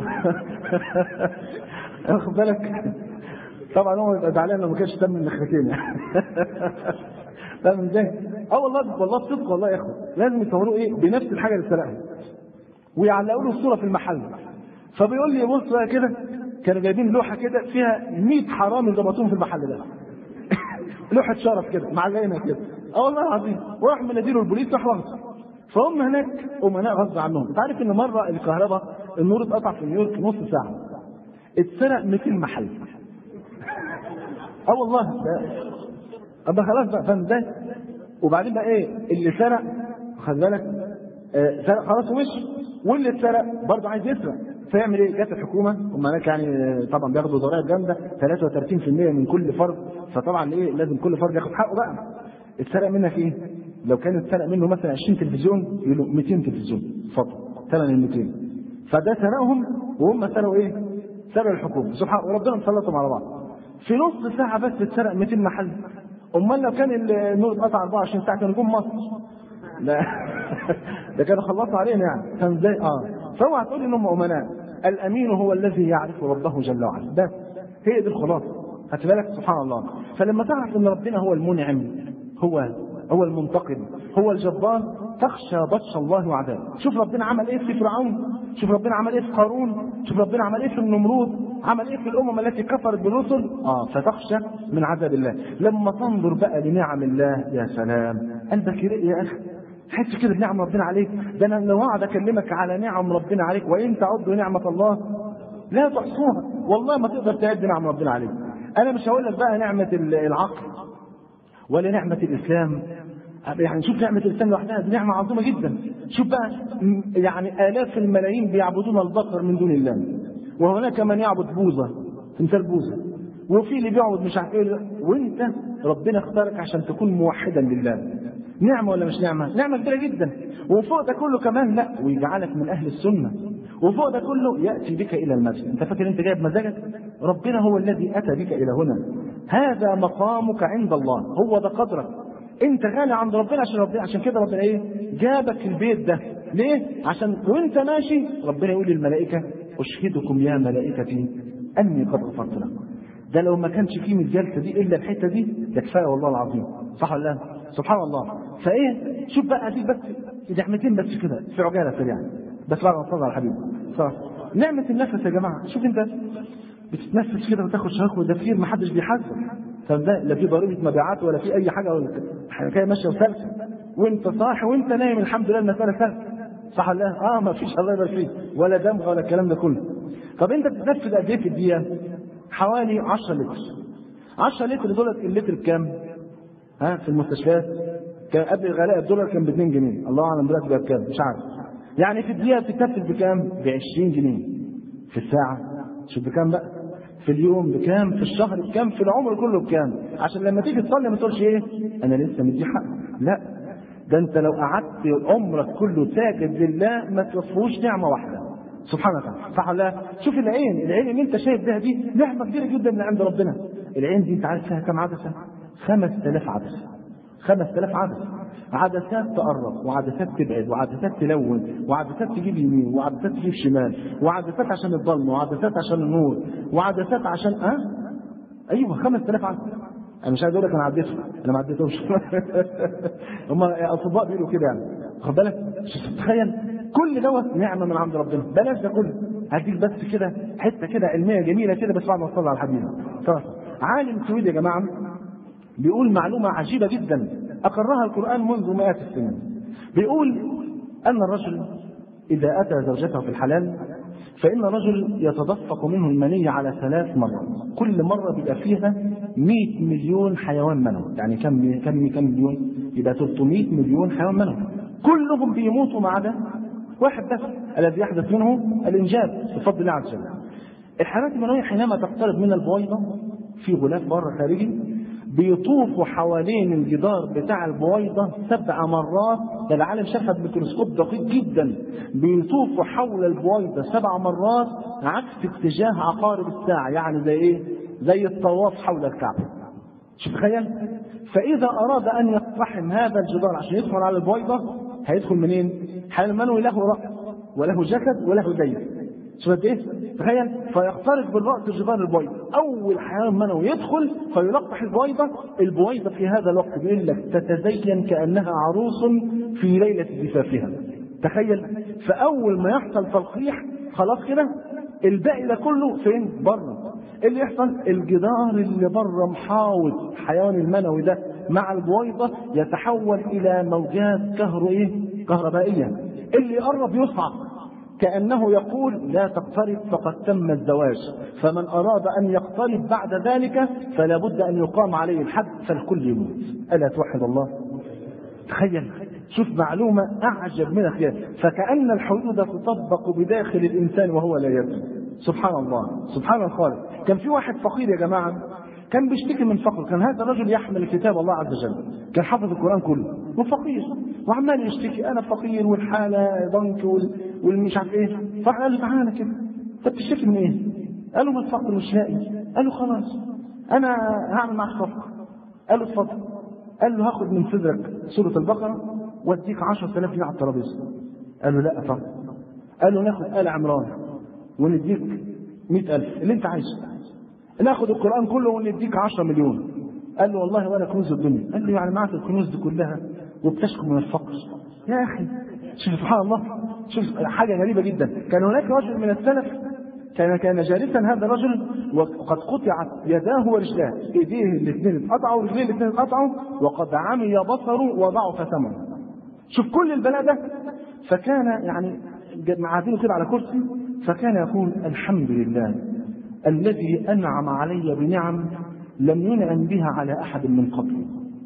واخد بالك؟ طبعا هو يبقى زعلان لو ما كانش تم النخرتين يعني فاهم ازاي؟ اه والله والله صدق والله يا اخوه، لازم يصوروه ايه بنفس الحاجه اللي سرقها ويعلقوا له الصوره في المحل. فبيقول لي بص بقى كده، كانوا جايبين لوحه كده فيها مية حرامي ظبطوهم في المحل ده لوحه شرف كده معلقينها كده، اه والله العظيم، وراح مناديله البوليس راح واخده. فهم هناك امناء غصب عنهم. انت عارف ان مره الكهرباء النور اتقطع في نيويورك نص ساعه، اتسرق مئتين محل. اه والله ابقى خلاص بقى، فاهم ازاي؟ وبعدين بقى ايه اللي سرق خد بالك آه سرق خلاص ومش، واللي اتسرق برضه عايز يسرق، فيعمل ايه؟ جت الحكومه هم هناك يعني طبعا بياخدوا ضرائب جامده ثلاثة وثلاثين بالمئة من كل فرد، فطبعا ايه لازم كل فرد ياخد حقه بقى. اتسرق منك ايه؟ لو كان اتسرق منه مثلا عشرين تلفزيون يقول له مئتين تلفزيون اتفضل ثمن ال مئتين، فده سرقهم وهم سرقوا ايه؟ سرقوا الحكومه. سبحان وربنا مسلطهم على بعض. في نص ساعه بس اتسرق مئتين محل. امال لو كان النور اتقطع أربعة وعشرين ساعه كانوا جم مصر. لا ده كانوا خلصوا علينا يعني، فاهم ازاي؟ اه فاوعى تقول ان هم امناء. الامين هو الذي يعرف ربه جل وعلا، بس هي دي الخلاصه. خدت بالك؟ سبحان الله. فلما تعرف ان ربنا هو المنعم، هو هو المنتقم، هو الجبار، تخشى بطش الله وعذابه. شوف ربنا عمل ايه في فرعون، شوف ربنا عمل ايه في قارون، شوف ربنا عمل ايه في النمرود، عمل ايه في الامم التي كفرت بالرسل. اه فتخشى من عذاب الله. لما تنظر بقى لنعم الله يا سلام، قلبك يرق يا اخي، تحس كده بنعم ربنا عليك. ده انا لو اقعد اكلمك على نعم ربنا عليك وان تعدوا نعمه الله لا تحصوها، والله ما تقدر تعد نعم ربنا عليك. انا مش هقول لك بقى نعمه العقل ولا نعمه الاسلام، يعني شوف نعمه الاسلام لوحدها دي نعمه عظيمه جدا. شوف بقى يعني الاف الملايين بيعبدون البقر من دون الله، وهناك من يعبد بوذا تمثال بوذا، وفي اللي بيعبد مش عارف ايه، وانت ربنا اختارك عشان تكون موحدا لله. نعمه ولا مش نعمه؟ نعمه كبيره جدا. وفوق ده كله كمان لا ويجعلك من اهل السنه، وفوق ده كله ياتي بك الى المسجد. انت فاكر انت جايب مزاجك؟ ربنا هو الذي اتى بك الى هنا. هذا مقامك عند الله، هو ده قدرك. انت غالي عند ربنا عشان ربنا، عشان كده ربنا ايه؟ جابك البيت ده ليه؟ عشان وانت ماشي ربنا يقول للملائكه اشهدكم يا ملائكتي اني قد غفرت لكم. ده لو ما كانش فيه من الجلسه دي الا الحته دي ده كفايه والله العظيم، صح ولا لا؟ سبحان الله. فايه شوف بقى دي بس نعمتين بس كده في عجاله سريعه بس بعد ما تصلي على الحبيب. صح. نعمه النفس يا جماعه، شوف انت بتتنفس كده وتاخد شهق ودفير ما حدش بيحاسب، فده لا في ضريبه مبيعات ولا في اي حاجه، ولا حكايه ماشيه وسالكه وانت صاحي وانت نايم الحمد لله المساله سهله، صح ولا لا؟ اه ما فيش الله يبارك فيك ولا دمغ ولا الكلام ده كله. طب انت بتتنفس قد ايه في الدقيقه؟ حوالي عشرة لتر. عشرة لتر دول اللتر بكام؟ ها في المستشفيات كان قبل الغلاء الدولار كان ب اتنين جنيه، الله اعلم دلوقتي بقى بكام مش عارف. يعني في الدقيقه بتتنفس بكام؟ ب عشرين جنيه. في الساعه شوف بكام بقى؟ في اليوم بكام؟ في الشهر بكام؟ في العمر كله بكام؟ عشان لما تيجي تصلي ما تقولش ايه انا لسه مدي حق، لا ده انت لو قعدت عمرك كله ساجد لله ما توفوش نعمه واحده سبحانه وتعالى، صح ولا لا؟ شوف العين، العين اللي انت شايف بها دي نعمه كبيره جدا من عند ربنا. العين دي انت عارف فيها كم عدسه؟ خمس آلاف عدسه. خمس آلاف عدسه، عدسات تقرب وعدسات تبعد وعدسات تلون وعدسات تجيب يمين وعدسات تجيب شمال وعدسات عشان الظلم وعدسات عشان النور وعدسات عشان ها؟ ايوه خمس آلاف عدسه. انا مش عايز اقول لك انا عديتهم، انا ما عديتهمش. هم اطباء بيقولوا كده يعني، خد بالك. تخيل كل دوت نعمه من عند ربنا، بلاش ده كله. هديك بس كده حته كده علميه جميله كده بس بعد ما نصلي على الحبيب. عالم سويدي يا جماعه بيقول معلومه عجيبه جدا اقرها القران منذ مئات السنين. بيقول ان الرجل اذا اتى زوجته في الحلال فإن الرجل يتدفق منه المني على ثلاث مرات، كل مرة بيبقى فيها مئة مليون حيوان منوي. يعني كم كم كم مليون؟ يبقى ثلاثمئة مليون حيوان منوي، كلهم بيموتوا ما عدا واحد بس الذي يحدث منه الإنجاب بفضل الله عز وجل. الحيوانات المنوية حينما تقترب من البويضة في غلاف بره خارجي بيطوفوا حوالين الجدار بتاع البويضة سبع مرات، ده العالم شافها بميكروسكوب دقيق جدا، بيطوفوا حول البويضة سبع مرات عكس اتجاه عقارب الساعة، يعني زي ايه؟ زي الطواف حول الكعبة. شوف تخيل. فإذا أراد أن يقتحم هذا الجدار عشان يدخل على البويضة هيدخل منين؟ حيوان منوي له رأس وله جسد وله ديل. شوف قد ايه؟ تخيل. فيخترق بالرأس جدار البويضة، أول حيوان منوي يدخل فيلقح البويضة. البويضة في هذا الوقت بيقول لك تتزين كأنها عروس في ليلة زفافها. تخيل. فأول ما يحصل تلقيح خلاص كده الباقي ده كله فين؟ بره. اللي يحصل الجدار اللي بره محاوط الحيوان المنوي ده مع البويضة يتحول إلى موجات كهرو إيه؟ كهربائية. اللي يقرب يصعق كأنه يقول لا تقترب فقد تم الزواج، فمن أراد أن يقترب بعد ذلك فلا بد أن يقام عليه الحد فالكل يموت. ألا توحد الله؟ تخيل. شوف معلومة أعجب من الخيال. فكأن الحدود تطبق بداخل الإنسان وهو لا يدري. سبحان الله، سبحان الخالق. كان في واحد فقير يا جماعة كان بيشتكي من فقر. كان هذا الرجل يحمل كتاب الله عز وجل، كان حافظ القرآن كله وفقير وعمال يشتكي انا فقير والحاله ضنك والمش عارف ايه. فقال له تعالى كده انت بتشتكي من ايه؟ قال له ما الفقر مش لاقي. قال له خلاص انا هعمل معك صفقه. قال له اتفضل. قال له هاخد من صدرك سوره البقره واديك عشرة آلاف جنيه على الترابيزه. قال له لا طبعا. قال له ناخد آل عمران ونديك مئة ألف اللي انت عايزه. ناخد القرآن كله ونديك عشرة مليون. قال له والله ولا كنوز الدنيا. قال له يعني معك الكنوز دي كلها وبتشكو من الفقر؟ يا أخي شوف سبحان الله، شوف حاجة غريبة جدا. كان هناك رجل من السلف كان كان جالسا هذا الرجل وقد قطعت يداه ورجلاه، ايديه الاثنين اتقطعوا ورجليه الاثنين اتقطعوا وقد عمي بصره وضعف ثمنه. شوف كل البلاء ده. فكان يعني قاعدين كده على كرسي فكان يقول الحمد لله الذي أنعم علي بنعم لم ينعم بها على أحد من قبلي.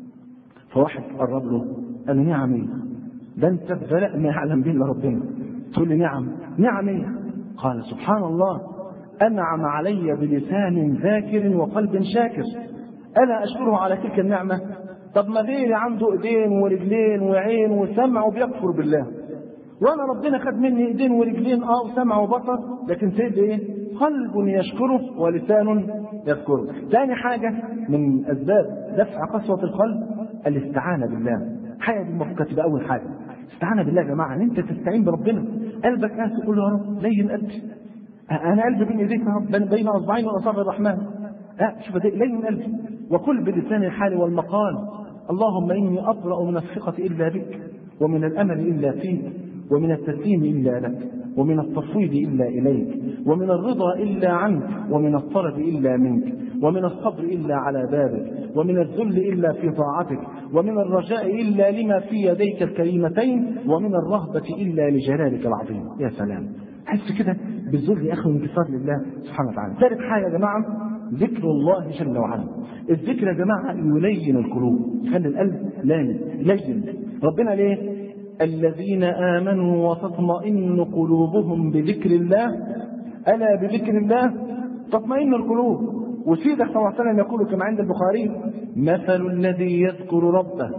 فواحد قرب له قال له نعم ايه؟ ده انت بلاء ما يعلم به الا ربنا تقول لي نعم. نعم ايه؟ قال سبحان الله أنعم علي بلسان ذاكر وقلب شاكر ألا أشكره على تلك النعمة؟ طب ما غيري عنده ايدين ورجلين وعين وسمع وبيكفر بالله، وانا ربنا خد مني ايدين ورجلين اه وسمع وبصر، لكن سيد ايه؟ قلب يشكره ولسان يذكره. ثاني حاجة من اسباب دفع قسوة القلب الاستعانة بالله. حاجة دي المفروض تبقى اول حاجة. استعانة بالله يا جماعة ان انت تستعين بربنا. قلبك قاسي تقول له يا رب لين قلبي، انا قلبي بين ايديك يا رب بين اصبعين من اصابع الرحمن. اه شوف لين قلبي. وكل بلسان الحال والمقال اللهم اني اطرأ من الثقة الا بك ومن الامل الا فيك ومن التسليم إلا لك ومن التفويض إلا إليك ومن الرضا إلا عنك ومن الطلب إلا منك ومن الصبر إلا على بابك ومن الذل إلا في طاعتك ومن الرجاء إلا لما في يديك الكريمتين ومن الرهبة إلا لجلالك العظيم. يا سلام، حس كده بالذل يا أخي وانكسار لله سبحانه وتعالى. ثالث حاجة يا جماعة ذكر الله جل وعلا. الذكر يا جماعة يلين القلوب، يخلي القلب لين لين. ربنا ليه؟ الذين آمنوا وتطمئن قلوبهم بذكر الله ألا بذكر الله تطمئن القلوب. وسيدك صلى الله عليه وسلم يقول كما عند البخاري مثل الذي يذكر ربه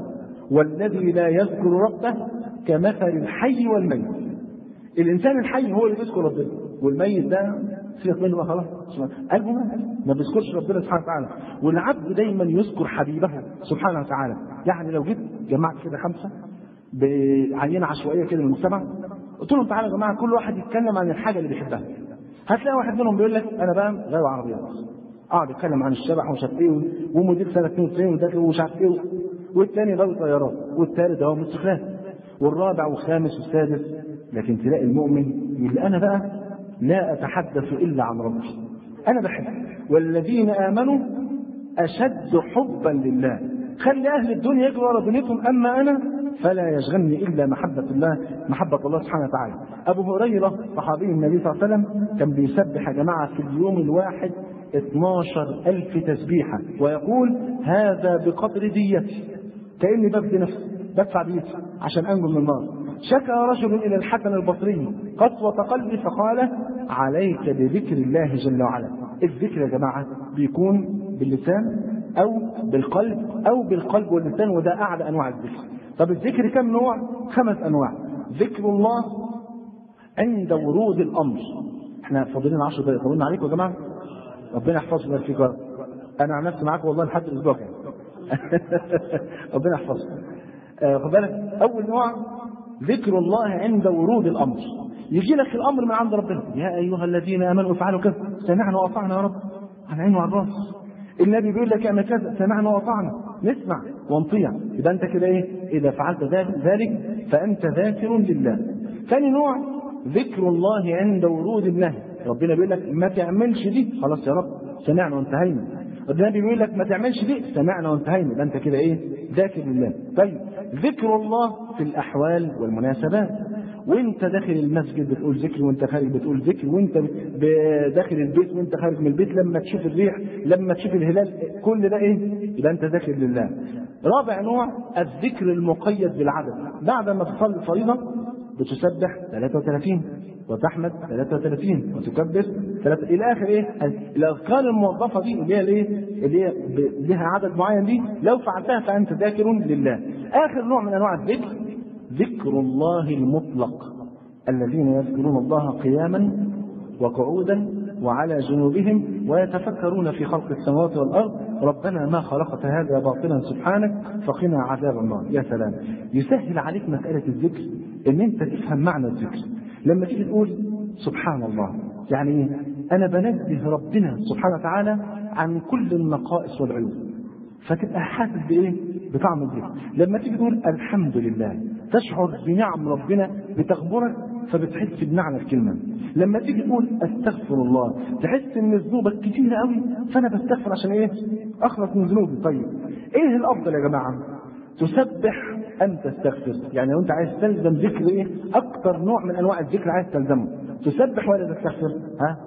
والذي لا يذكر ربه كمثل الحي والميت. الانسان الحي هو اللي بيذكر ربنا، والميت ده سيبك منه خلاص، قلبه ما بيذكرش ربنا سبحانه وتعالى. والعبد دايما يذكر حبيبه سبحانه وتعالى. يعني لو جيت جمعت كده خمسه بعينه عشوائيه كده من المجتمع، قلت لهم تعالوا يا جماعه كل واحد يتكلم عن الحاجه اللي بيحبها، هتلاقي واحد منهم بيقول لك انا بقى غاوي عربيات، اقعد يتكلم عن الشبح ومش عارف ايه وموديل سنه اثنين وتسعين وده ومش عارف ايه، والثاني غاوي طيارات، والثالث هو موتوسيكلات، والرابع والخامس والسادس. لكن تلاقي المؤمن يقول انا بقى لا اتحدث الا عن ربي، انا بحب، والذين امنوا اشد حبا لله. خلي اهل الدنيا يجروا ورا دنيتهم، اما انا فلا يشغلني الا محبه الله، محبه الله سبحانه وتعالى. ابو هريره صحابي النبي صلى الله عليه وسلم كان بيسبح يا جماعه في اليوم الواحد اثناشر ألف تسبيحه، ويقول هذا بقدر ديتي، كاني بفدي نفسي بدفع ديتي عشان انجو من النار. شكى رجل الى الحسن البصري قسوة قلبي فقال عليك بذكر الله جل وعلا. الذكر يا جماعه بيكون باللسان او بالقلب او بالقلب واللسان، وده اعلى انواع الذكر. طب الذكر كم نوع؟ خمس انواع. ذكر الله عند ورود الامر. احنا فاضلين عشر دقائق، طولنا عليكم يا جماعه، ربنا يحفظكم ويبارك. انا عن نفسي معاكم والله لحد الاسبوع كده. ربنا يحفظكم. آه خد بالك، اول نوع ذكر الله عند ورود الامر. يجي لك الامر من عند ربنا، يا ايها الذين امنوا افعلوا كذا، سمعنا واطعنا يا رب، على عيني وعلى الراس. النبي بيقول لك اعمل كذا، سمعنا واطعنا، نسمع ونطيع. يبقى انت كده ايه؟ اذا فعلت ذلك فانت ذاكر لله. ثاني نوع ذكر الله عند ورود النهي. ربنا بيقول لك ما تعملش دي، خلاص يا رب سمعنا وانتهينا. النبي بيقول لك ما تعملش دي، سمعنا وانتهينا. يبقى انت كده ايه؟ ذاكر لله. طيب ذكر الله في الاحوال والمناسبات، وانت داخل المسجد بتقول ذكر، وانت خارج بتقول ذكر، وانت داخل البيت وانت خارج من البيت، لما تشوف الريح، لما تشوف الهلال، كل ده ايه؟ يبقى انت ذاكر لله. رابع نوع الذكر المقيد بالعدد. بعد ما تصلي الفريضه بتسبح ثلاثة وثلاثين وتحمد ثلاثة وثلاثين وتكبر ثلاثة الى اخر ايه؟ الاذكار الموظفه دي اللي هي الايه؟ اللي هي لها عدد معين دي، لو فعلتها فانت ذاكر لله. اخر نوع من انواع الذكر ذكر الله المطلق، الذين يذكرون الله قياما وقعودا وعلى جنوبهم ويتفكرون في خلق السماوات والارض ربنا ما خلقت هذا باطلا سبحانك فقنا عذاب النار. يا سلام، يسهل عليك مساله الذكر ان انت تفهم معنى الذكر. لما تيجي تقول سبحان الله، يعني ايه؟ انا بنزه ربنا سبحانه وتعالى عن كل النقائص والعيوب، فتبقى حاسس بايه؟ بطعم الذكر. لما تيجي تقول الحمد لله تشعر بنعم ربنا بتخبرك، فبتحس بمعنى الكلمه. لما تيجي تقول استغفر الله تحس ان ذنوبك كتيره قوي، فانا بستغفر عشان ايه؟ اخلص من ذنوبي. طيب ايه الافضل يا جماعه؟ تسبح ام تستغفر؟ يعني لو انت عايز تلزم ذكر ايه؟ اكتر نوع من انواع الذكر عايز تلزمه، تسبح ولا تستغفر؟ ها؟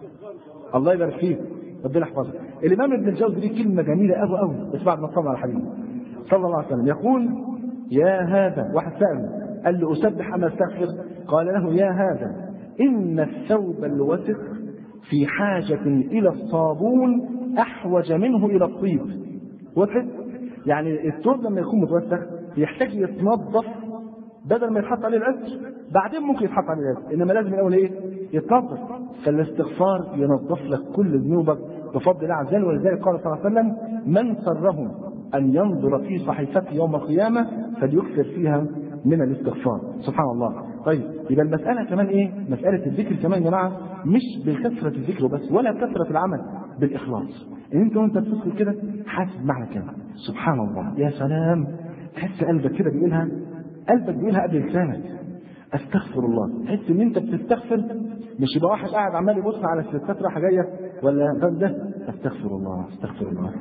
الله يبارك فيك، ربنا يحفظك. الامام ابن الجوزي دي كلمه جميله قوي قوي، بس بعد ما صلى على الحبيب صلى الله عليه وسلم يقول يا هذا، واحد سأله قال له أسبح أم أستغفر؟ قال له يا هذا إن الثوب الوسخ في حاجة إلى الصابون أحوج منه إلى الطيب. وتحس يعني الثوب لما يكون متوسخ يحتاج يتنظف بدل ما يتحط عليه العطر، بعدين ممكن يتحط عليه العطر، إنما لازم الأول إيه؟ يتنظف. فالاستغفار ينظف لك كل ذنوبك بفضل الله عز وجل. ولذلك قال صلى الله عليه وسلم من سرهم أن ينظر في صحيفته يوم القيامة فليكثر فيها من الاستغفار. سبحان الله. طيب يبقى المسألة كمان إيه؟ مسألة الذكر كمان يا جماعة مش بكثرة الذكر بس ولا كثرة العمل، بالإخلاص. إن أنت وأنت بتذكر كده حاسس بمعنى كده سبحان الله، يا سلام، تحس قلبك كده بيقولها، قلبك بيقولها قبل لسانك. استغفر الله، تحس ان انت بتستغفر، مش يبقى واحد قاعد عمال يبص على الستات رايحه جايه ولا ده استغفر الله استغفر الله.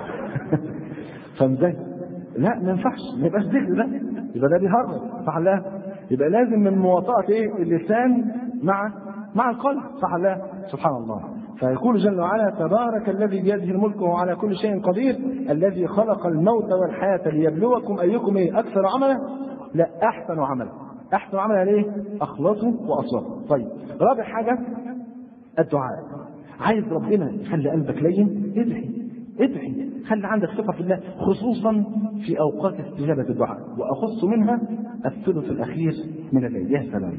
فاهم ازاي؟ لا ما ينفعش، ما يبقاش ذكر ده، يبقى ده بيهرب، صح لا؟ يبقى لازم من مواطأة ايه؟ اللسان مع مع القلب، صح لا؟ سبحان الله. فيقول جل وعلا تبارك الذي بيده الملك وهو على كل شيء قدير الذي خلق الموت والحياة ليبلوكم أيكم ايه أكثر عملا؟ لا أحسن عملا. أحسن عملا ليه؟ أخلصوا وأصلحوا. طيب رابع حاجة الدعاء. عايز ربنا يخلي قلبك لين، ادعي ادعي، خلي عندك ثقة في الله، خصوصا في أوقات استجابة الدعاء، وأخص منها الثلث الأخير من الليل. يا سلام،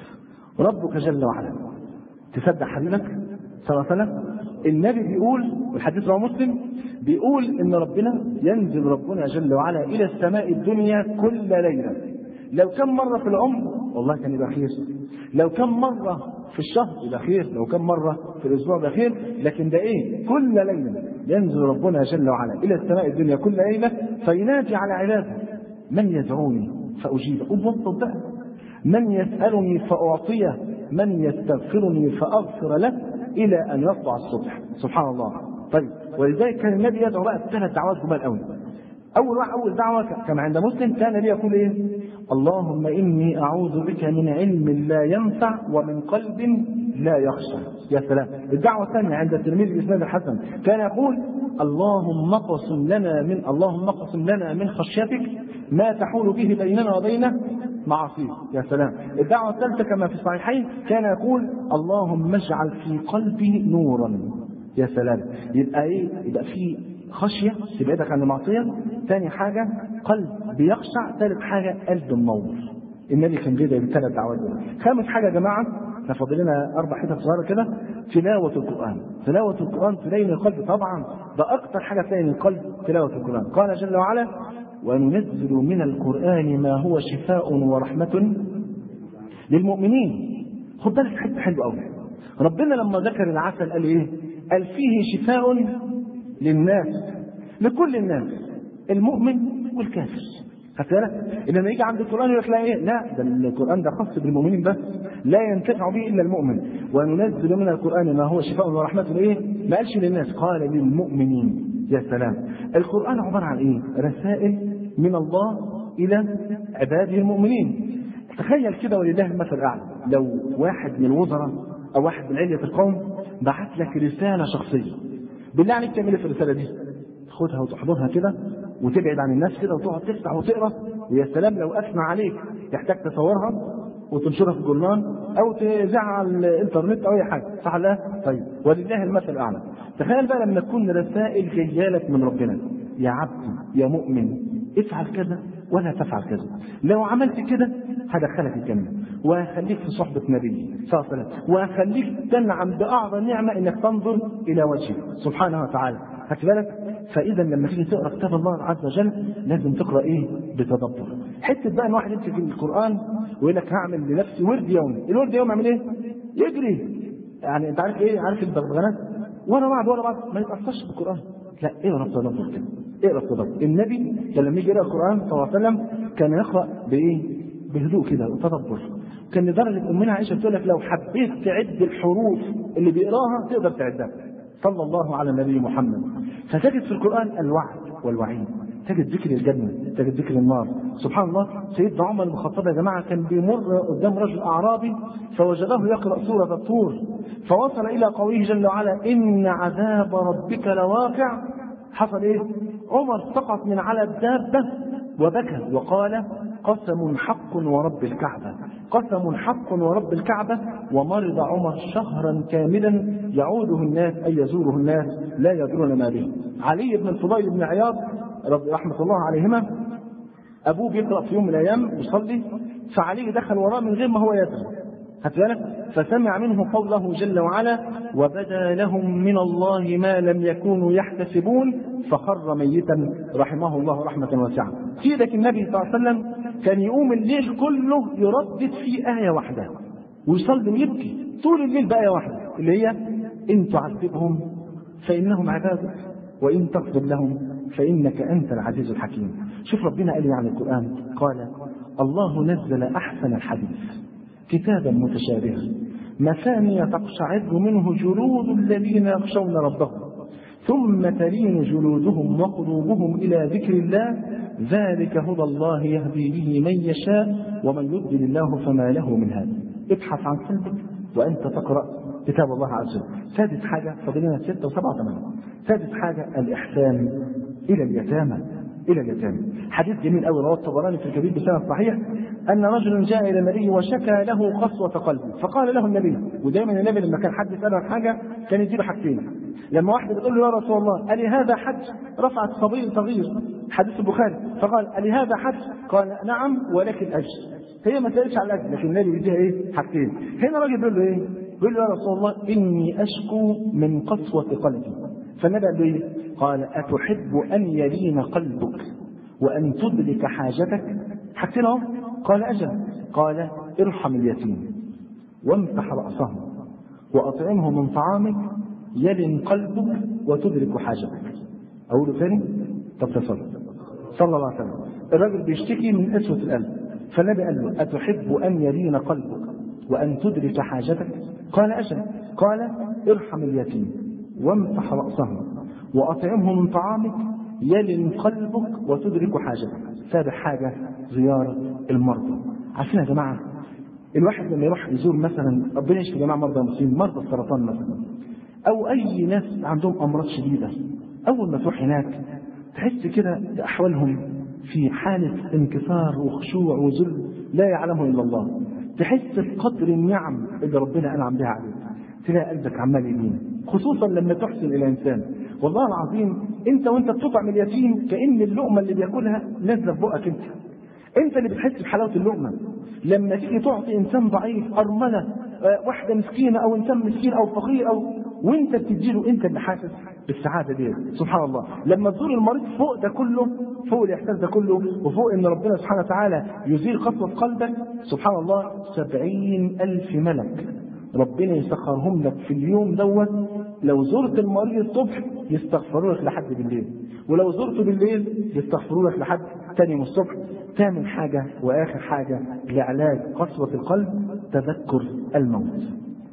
ربك جل وعلا تصدق حبيبك صلى الله عليه وسلم، النبي بيقول والحديث رواه مسلم، بيقول إن ربنا ينزل ربنا جل وعلا إلى السماء الدنيا كل ليلة. لو كم مرة في العمر والله كان يبقى خير، لو كم مرة في الشهر يبقى خير، لو كم مرة في الأسبوع يبقى خير، لكن ده إيه؟ كل ليلة ينزل ربنا جل وعلا إلى السماء الدنيا كل ليلة فينادي على عباده: من يدعوني فأجيبه، وبوضب بقى، من يسألني فأعطيه، من يستغفرني فأغفر له، إلى أن يطلع الصبح. سبحان الله. طيب، ولذلك كان النبي يدعو بقى بثلاث دعوات جمال قوي. أول واحد أول دعوة كما عند مسلم كان النبي يقول إيه؟ اللهم إني أعوذ بك من علم لا ينفع ومن قلب لا يخشع. يا سلام. الدعوة الثانية عند الترمذي بإسناد الحسن كان يقول: اللهم اقسم لنا من اللهم اقسم لنا من خشيتك ما تحول به بيننا وبين معاصيك. يا سلام. الدعوة الثالثة كما في الصحيحين كان يقول: اللهم اجعل في قلبي نورا. يا سلام. يبقى ايه؟ يبقى في خشية تبعدك عن المعصية، ثاني حاجة قلب بيخشع، ثالث حاجة قلب منور. النبي كان بيدعي بالثلاث دعوات دول. خامس حاجة يا جماعة، احنا فاضل لنا أربع حتت صغيرة كده، تلاوة القرآن. تلاوة القرآن تلين القلب طبعا، ده أكثر حاجة تلين القلب تلاوة القرآن. قال جل وعلا: وننزل من القرآن ما هو شفاء ورحمة للمؤمنين. خد بالك حته حلوه قوي. ربنا لما ذكر العسل قال ايه؟ قال فيه شفاء للناس، لكل الناس، المؤمن والكافر. هتلاقي لما يجي عند القرآن يقول لك لا ايه؟ لا، ده القرآن ده خاص بالمؤمنين بس، لا ينتفع به الا المؤمن. وننزل من القرآن ما هو شفاء ورحمة ايه؟ ما قالش للناس، قال للمؤمنين. يا سلام. القرآن عبارة عن ايه؟ رسائل من الله الى عباده المؤمنين. تخيل كده ولله المثل الاعلى، لو واحد من الوزراء او واحد من علية القوم بعت لك رسالة شخصية، بالله عليك تعمل ايه في الرسالة دي؟ تاخدها وتحضرها كده وتبعد عن الناس كده وتقعد تفتح وتقرا، ويا سلام لو اثنى عليك تحتاج تصورها وتنشرها في الجورنال او تذاعها على الانترنت او اي حاجه، صح ولا لا؟ طيب، ولله المثل الاعلى. تخيل بقى لما تكون رسائل جايه لك من ربنا: يا عبدي يا مؤمن افعل كذا ولا تفعل كذا، لو عملت كده هدخلك الجنه، وهخليك في صحبه نبي صلى الله عليه وسلم، وهخليك تنعم باعظم نعمه انك تنظر الى وجهه سبحانه وتعالى. خدت بالك؟ فاذا لما تيجي تقرا كتاب الله عز وجل لازم تقرا ايه؟ بتدبر. حته بقى ان واحد يمسك القران ويقول لك هعمل لنفسي ورد يومي، الورد يومي اعمل ايه؟ يجري. يعني انت عارف ايه؟ عارف البغبغانات ورا بعض ورا بعض ما يتاثرش بالقران. لا، اقرا بتدبر كده، اقرا بتدبر. النبي كان لما يجي يقرا القران صلى الله عليه وسلم كان يقرا بايه؟ بهدوء كده وتدبر. كان لدرجه امنا عائشه بتقول لك لو حبيت تعد الحروف اللي بيقراها تقدر تعدها. صلى الله على النبي محمد. فتجد في القرآن الوعد والوعيد، تجد ذكر الجنة، تجد ذكر النار. سبحان الله. سيدنا عمر بن الخطاب يا جماعة كان بيمر قدام رجل أعرابي فوجده يقرأ سورة الطور، فوصل إلى قوله جل وعلا: إن عذاب ربك لواقع. حصل إيه؟ عمر سقط من على الدابة وبكى وقال: قسم حق ورب الكعبة، قسم حق ورب الكعبة. ومرض عمر شهرا كاملا يعوده الناس أي يزوره الناس لا يدرون ما به. علي بن الفضيل بن عياض رحمة الله عليهما أبوه بيقرأ في يوم من الأيام يصلي، فعلي دخل وراه من غير ما هو يدري، فسمع منه قوله جل وعلا: وبدا لهم من الله ما لم يكونوا يحتسبون فخر ميتا رحمه الله رحمة واسعة. سيدك النبي صلى الله عليه وسلم كان يقوم الليل كله يردد في آية واحدة ويصلي ويبكي طول الليل بآية واحدة اللي هي: إن تعذبهم فإنهم عبادك وإن تغفر لهم فإنك أنت العزيز الحكيم. شوف ربنا قال عن القرآن، قال: الله نزل أحسن الحديث كتابا متشابها مثانية تقشعر منه جلود الذين يخشون ربهم ثم تلين جلودهم وقلوبهم إلى ذكر الله ذلك هدى الله يهدي به من يشاء ومن يضلل الله فما له من هاد. ابحث عن قلبك وأنت تقرأ كتاب الله عز وجل. سادس حاجة، فضلنا ستة وسبعة وثمانية. سادس حاجة الإحسان إلى اليتامى، إلى اليتامى. حديث جميل أوي رواه الطبراني في الكبير بسند صحيح أن رجل جاء إلى النبي وشكى له قسوة قلبه، فقال له النبي، ودائما النبي لما كان حد يسأله عن حاجة كان يديله حاجتين: لما واحدة بتقول له يا رسول الله ألي هذا حج؟ رفعت صبي صغير، حديث البخاري، فقال ألي هذا حج؟ قال نعم ولكن أجر. هي ما سألتش على الأجر، لكن النبي بيديها إيه؟ حاجتين. هنا راجل بيقول له إيه؟ بيقول له يا رسول الله إني أشكو من قسوة قلبي. فالنبي قال له إيه؟ قال أتحب أن يلين قلبك وأن تدرك حاجتك؟ حاجتين أهو. قال أجل. قال ارحم اليتيم وامسح رأسه وأطعمه من طعامك يلن قلبك وتدرك حاجتك. أقوله ثاني؟ طب تصل صلى الله عليه وسلم. الرجل بيشتكي من قسوة القلب، فالنبي قال له أتحب أن يلين قلبك وأن تدرك حاجتك؟ قال أجل. قال ارحم اليتيم وامسح رأسه وأطعمه من طعامك يلن قلبك وتدرك حاجتك. سابع حاجة زيارة المرضى. عارفين يا جماعة الواحد لما يروح يزور مثلا، ربنا يشفي جماعة مرضى المسلمين، مرضى السرطان مثلا، أو أي ناس عندهم أمراض شديدة، أول ما تروح هناك تحس كده أحوالهم في حالة انكسار وخشوع وذل لا يعلمه إلا الله. تحس بقدر النعم اللي ربنا أنعم بها عليك، تلاقي قلبك عمال يلين، خصوصا لما تحسن إلى إنسان. والله العظيم أنت وأنت بتطعم اليتيم كأن اللقمة اللي بياكلها نازلة في بقك، أنت أنت اللي بتحس بحلاوة اللقمة. لما تيجي تعطي إنسان ضعيف، أرملة، واحدة مسكينة أو إنسان مسكين أو فقير أو وأنت بتديله، أنت اللي حاسس بالسعادة دي. سبحان الله. لما تزور المريض فوق ده كله، فوق الإحساس ده كله، وفوق إن ربنا سبحانه وتعالى يزيل قسوة قلبك، سبحان الله سبعين ألف ملك ربنا يسخرهم لك في اليوم دوت. لو زرت المريض الصبح يستغفروا لك لحد بالليل، ولو زرته بالليل يستغفروا لك لحد تاني يوم الصبح. ثامن حاجة وآخر حاجة لعلاج قسوة القلب تذكر الموت.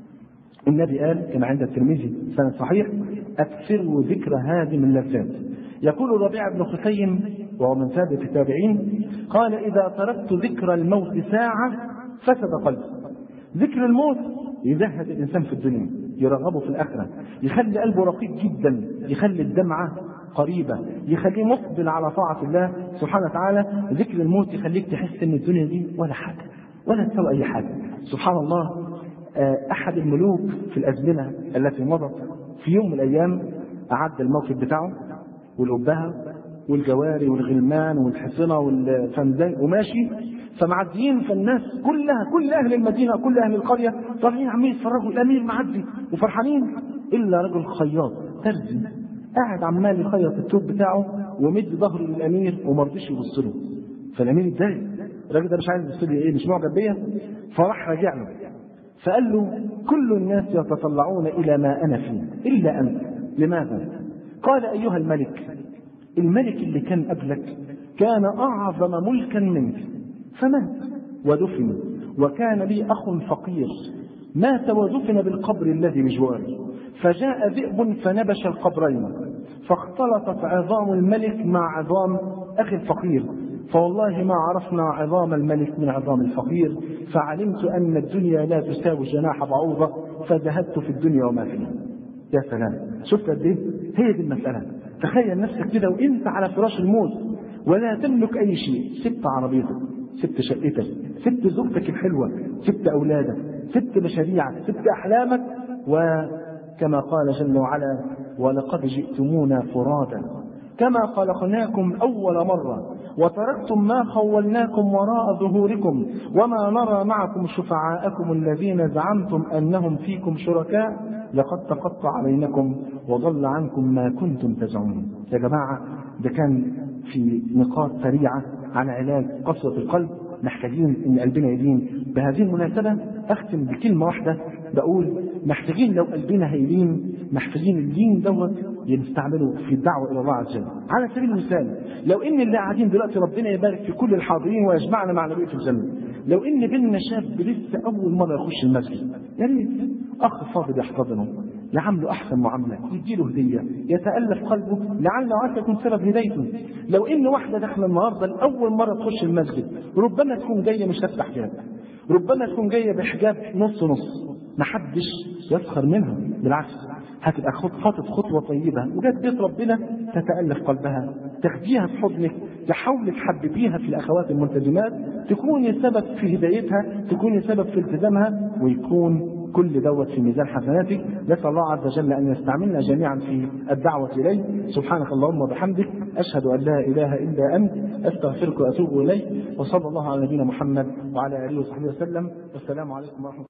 النبي قال كما عند الترمذي سند صحيح أكثروا ذكر هادم اللذات. يقول الربيع بن خثيم وهو من سادة التابعين قال إذا تركت ذكر الموت ساعة فسد قلبي. ذكر الموت يزهد الإنسان في الدنيا، يرغبه في الآخرة، يخلي قلبه رقيق جدا، يخلي الدمعة قريبة، يخليه مقبل على طاعة الله سبحانه وتعالى. ذكر الموت يخليك تحس ان الدنيا دي ولا حاجة ولا تسوي اي حاجة. سبحان الله. احد الملوك في الازمنة التي مضت في يوم من الايام اعد الموكب بتاعه والأبهة والجواري والغلمان والحصنة والفندان وماشي، فمعديين، فالناس كلها كل اهل المدينة كل اهل القرية طالعين عمالين يتفرجوا الامير معدي وفرحانين، الا رجل خياط ترزي قاعد عمال يخيط التوب بتاعه ومد ظهره للامير وما رضيش يبص له. فالامير اتضايق، الراجل ده مش عايز يبص لي، ايه مش معجب بيا؟ فراح راجع له فقال له كل الناس يتطلعون الى ما انا فيه الا انت، لماذا؟ قال ايها الملك، الملك اللي كان قبلك كان اعظم ملكا منك فمات ودفن، وكان لي اخ فقير مات ودفن بالقبر الذي بجواره، فجاء ذئب فنبش القبرين فاختلطت عظام الملك مع عظام أخي الفقير، فوالله ما عرفنا عظام الملك من عظام الفقير، فعلمت أن الدنيا لا تساوي جناح بعوضة فذهبت في الدنيا وما فيها. يا سلام، شفت قد ايه؟ هي دي المسألة. تخيل نفسك كده وانت على فراش الموت ولا تملك أي شيء، سبت عربيتك، سبت شقتك، سبت زوجتك الحلوة، سبت أولادك، سبت مشاريعك، سبت أحلامك، وكما قال جل وعلا ولقد جئتمونا فرادا كما خلقناكم أول مرة وتركتم ما خولناكم وراء ظهوركم وما نرى معكم شفعاءكم الذين زعمتم أنهم فيكم شركاء لقد تقطع بينكم وضل عنكم ما كنتم تزعمون. يا جماعة ده كان في نقاط سريعة عن علاج قسوة القلب. محتاجين ان قلبنا يلين. بهذه المناسبة اختم بكلمة واحدة، بقول محتاجين لو قلبنا هيلين، محتاجين اللين دوت نستعمله في الدعوة الى الله عز وجل. على سبيل المثال لو ان اللي قاعدين دلوقتي ربنا يبارك في كل الحاضرين ويجمعنا مع نبي في الجنة، لو ان بيننا شاب لسه اول مرة يخش المسجد، يا ريت اخ فاضل يحتضنه، يعامله احسن معامله، يديله هديه، يتالف قلبه لعل وعسى يكون سبب هدايته. لو ان واحده داخله النهارده لاول مره تخش المسجد، ربما تكون جايه مش لابسه حجاب، ربما تكون جايه بحجاب نص نص، محدش يسخر منها، بالعكس هتبقى خطوه خطوه طيبه وجت بيت ربنا تتالف قلبها، تاخديها في حضنك، تحاولي تحببيها في الاخوات الملتزمات، تكوني سبب في هدايتها، تكوني سبب في التزامها، ويكون كل دوت في ميزان حسناتك. نسأل الله عز وجل أن يستعملنا جميعا في الدعوة إليه. سبحانك اللهم وبحمدك، أشهد أن لا إله إلا أنت، أستغفرك وأتوب إليك. وصلى الله على نبينا محمد وعلى آله وصحبه وسلم. والسلام عليكم ورحمة الله.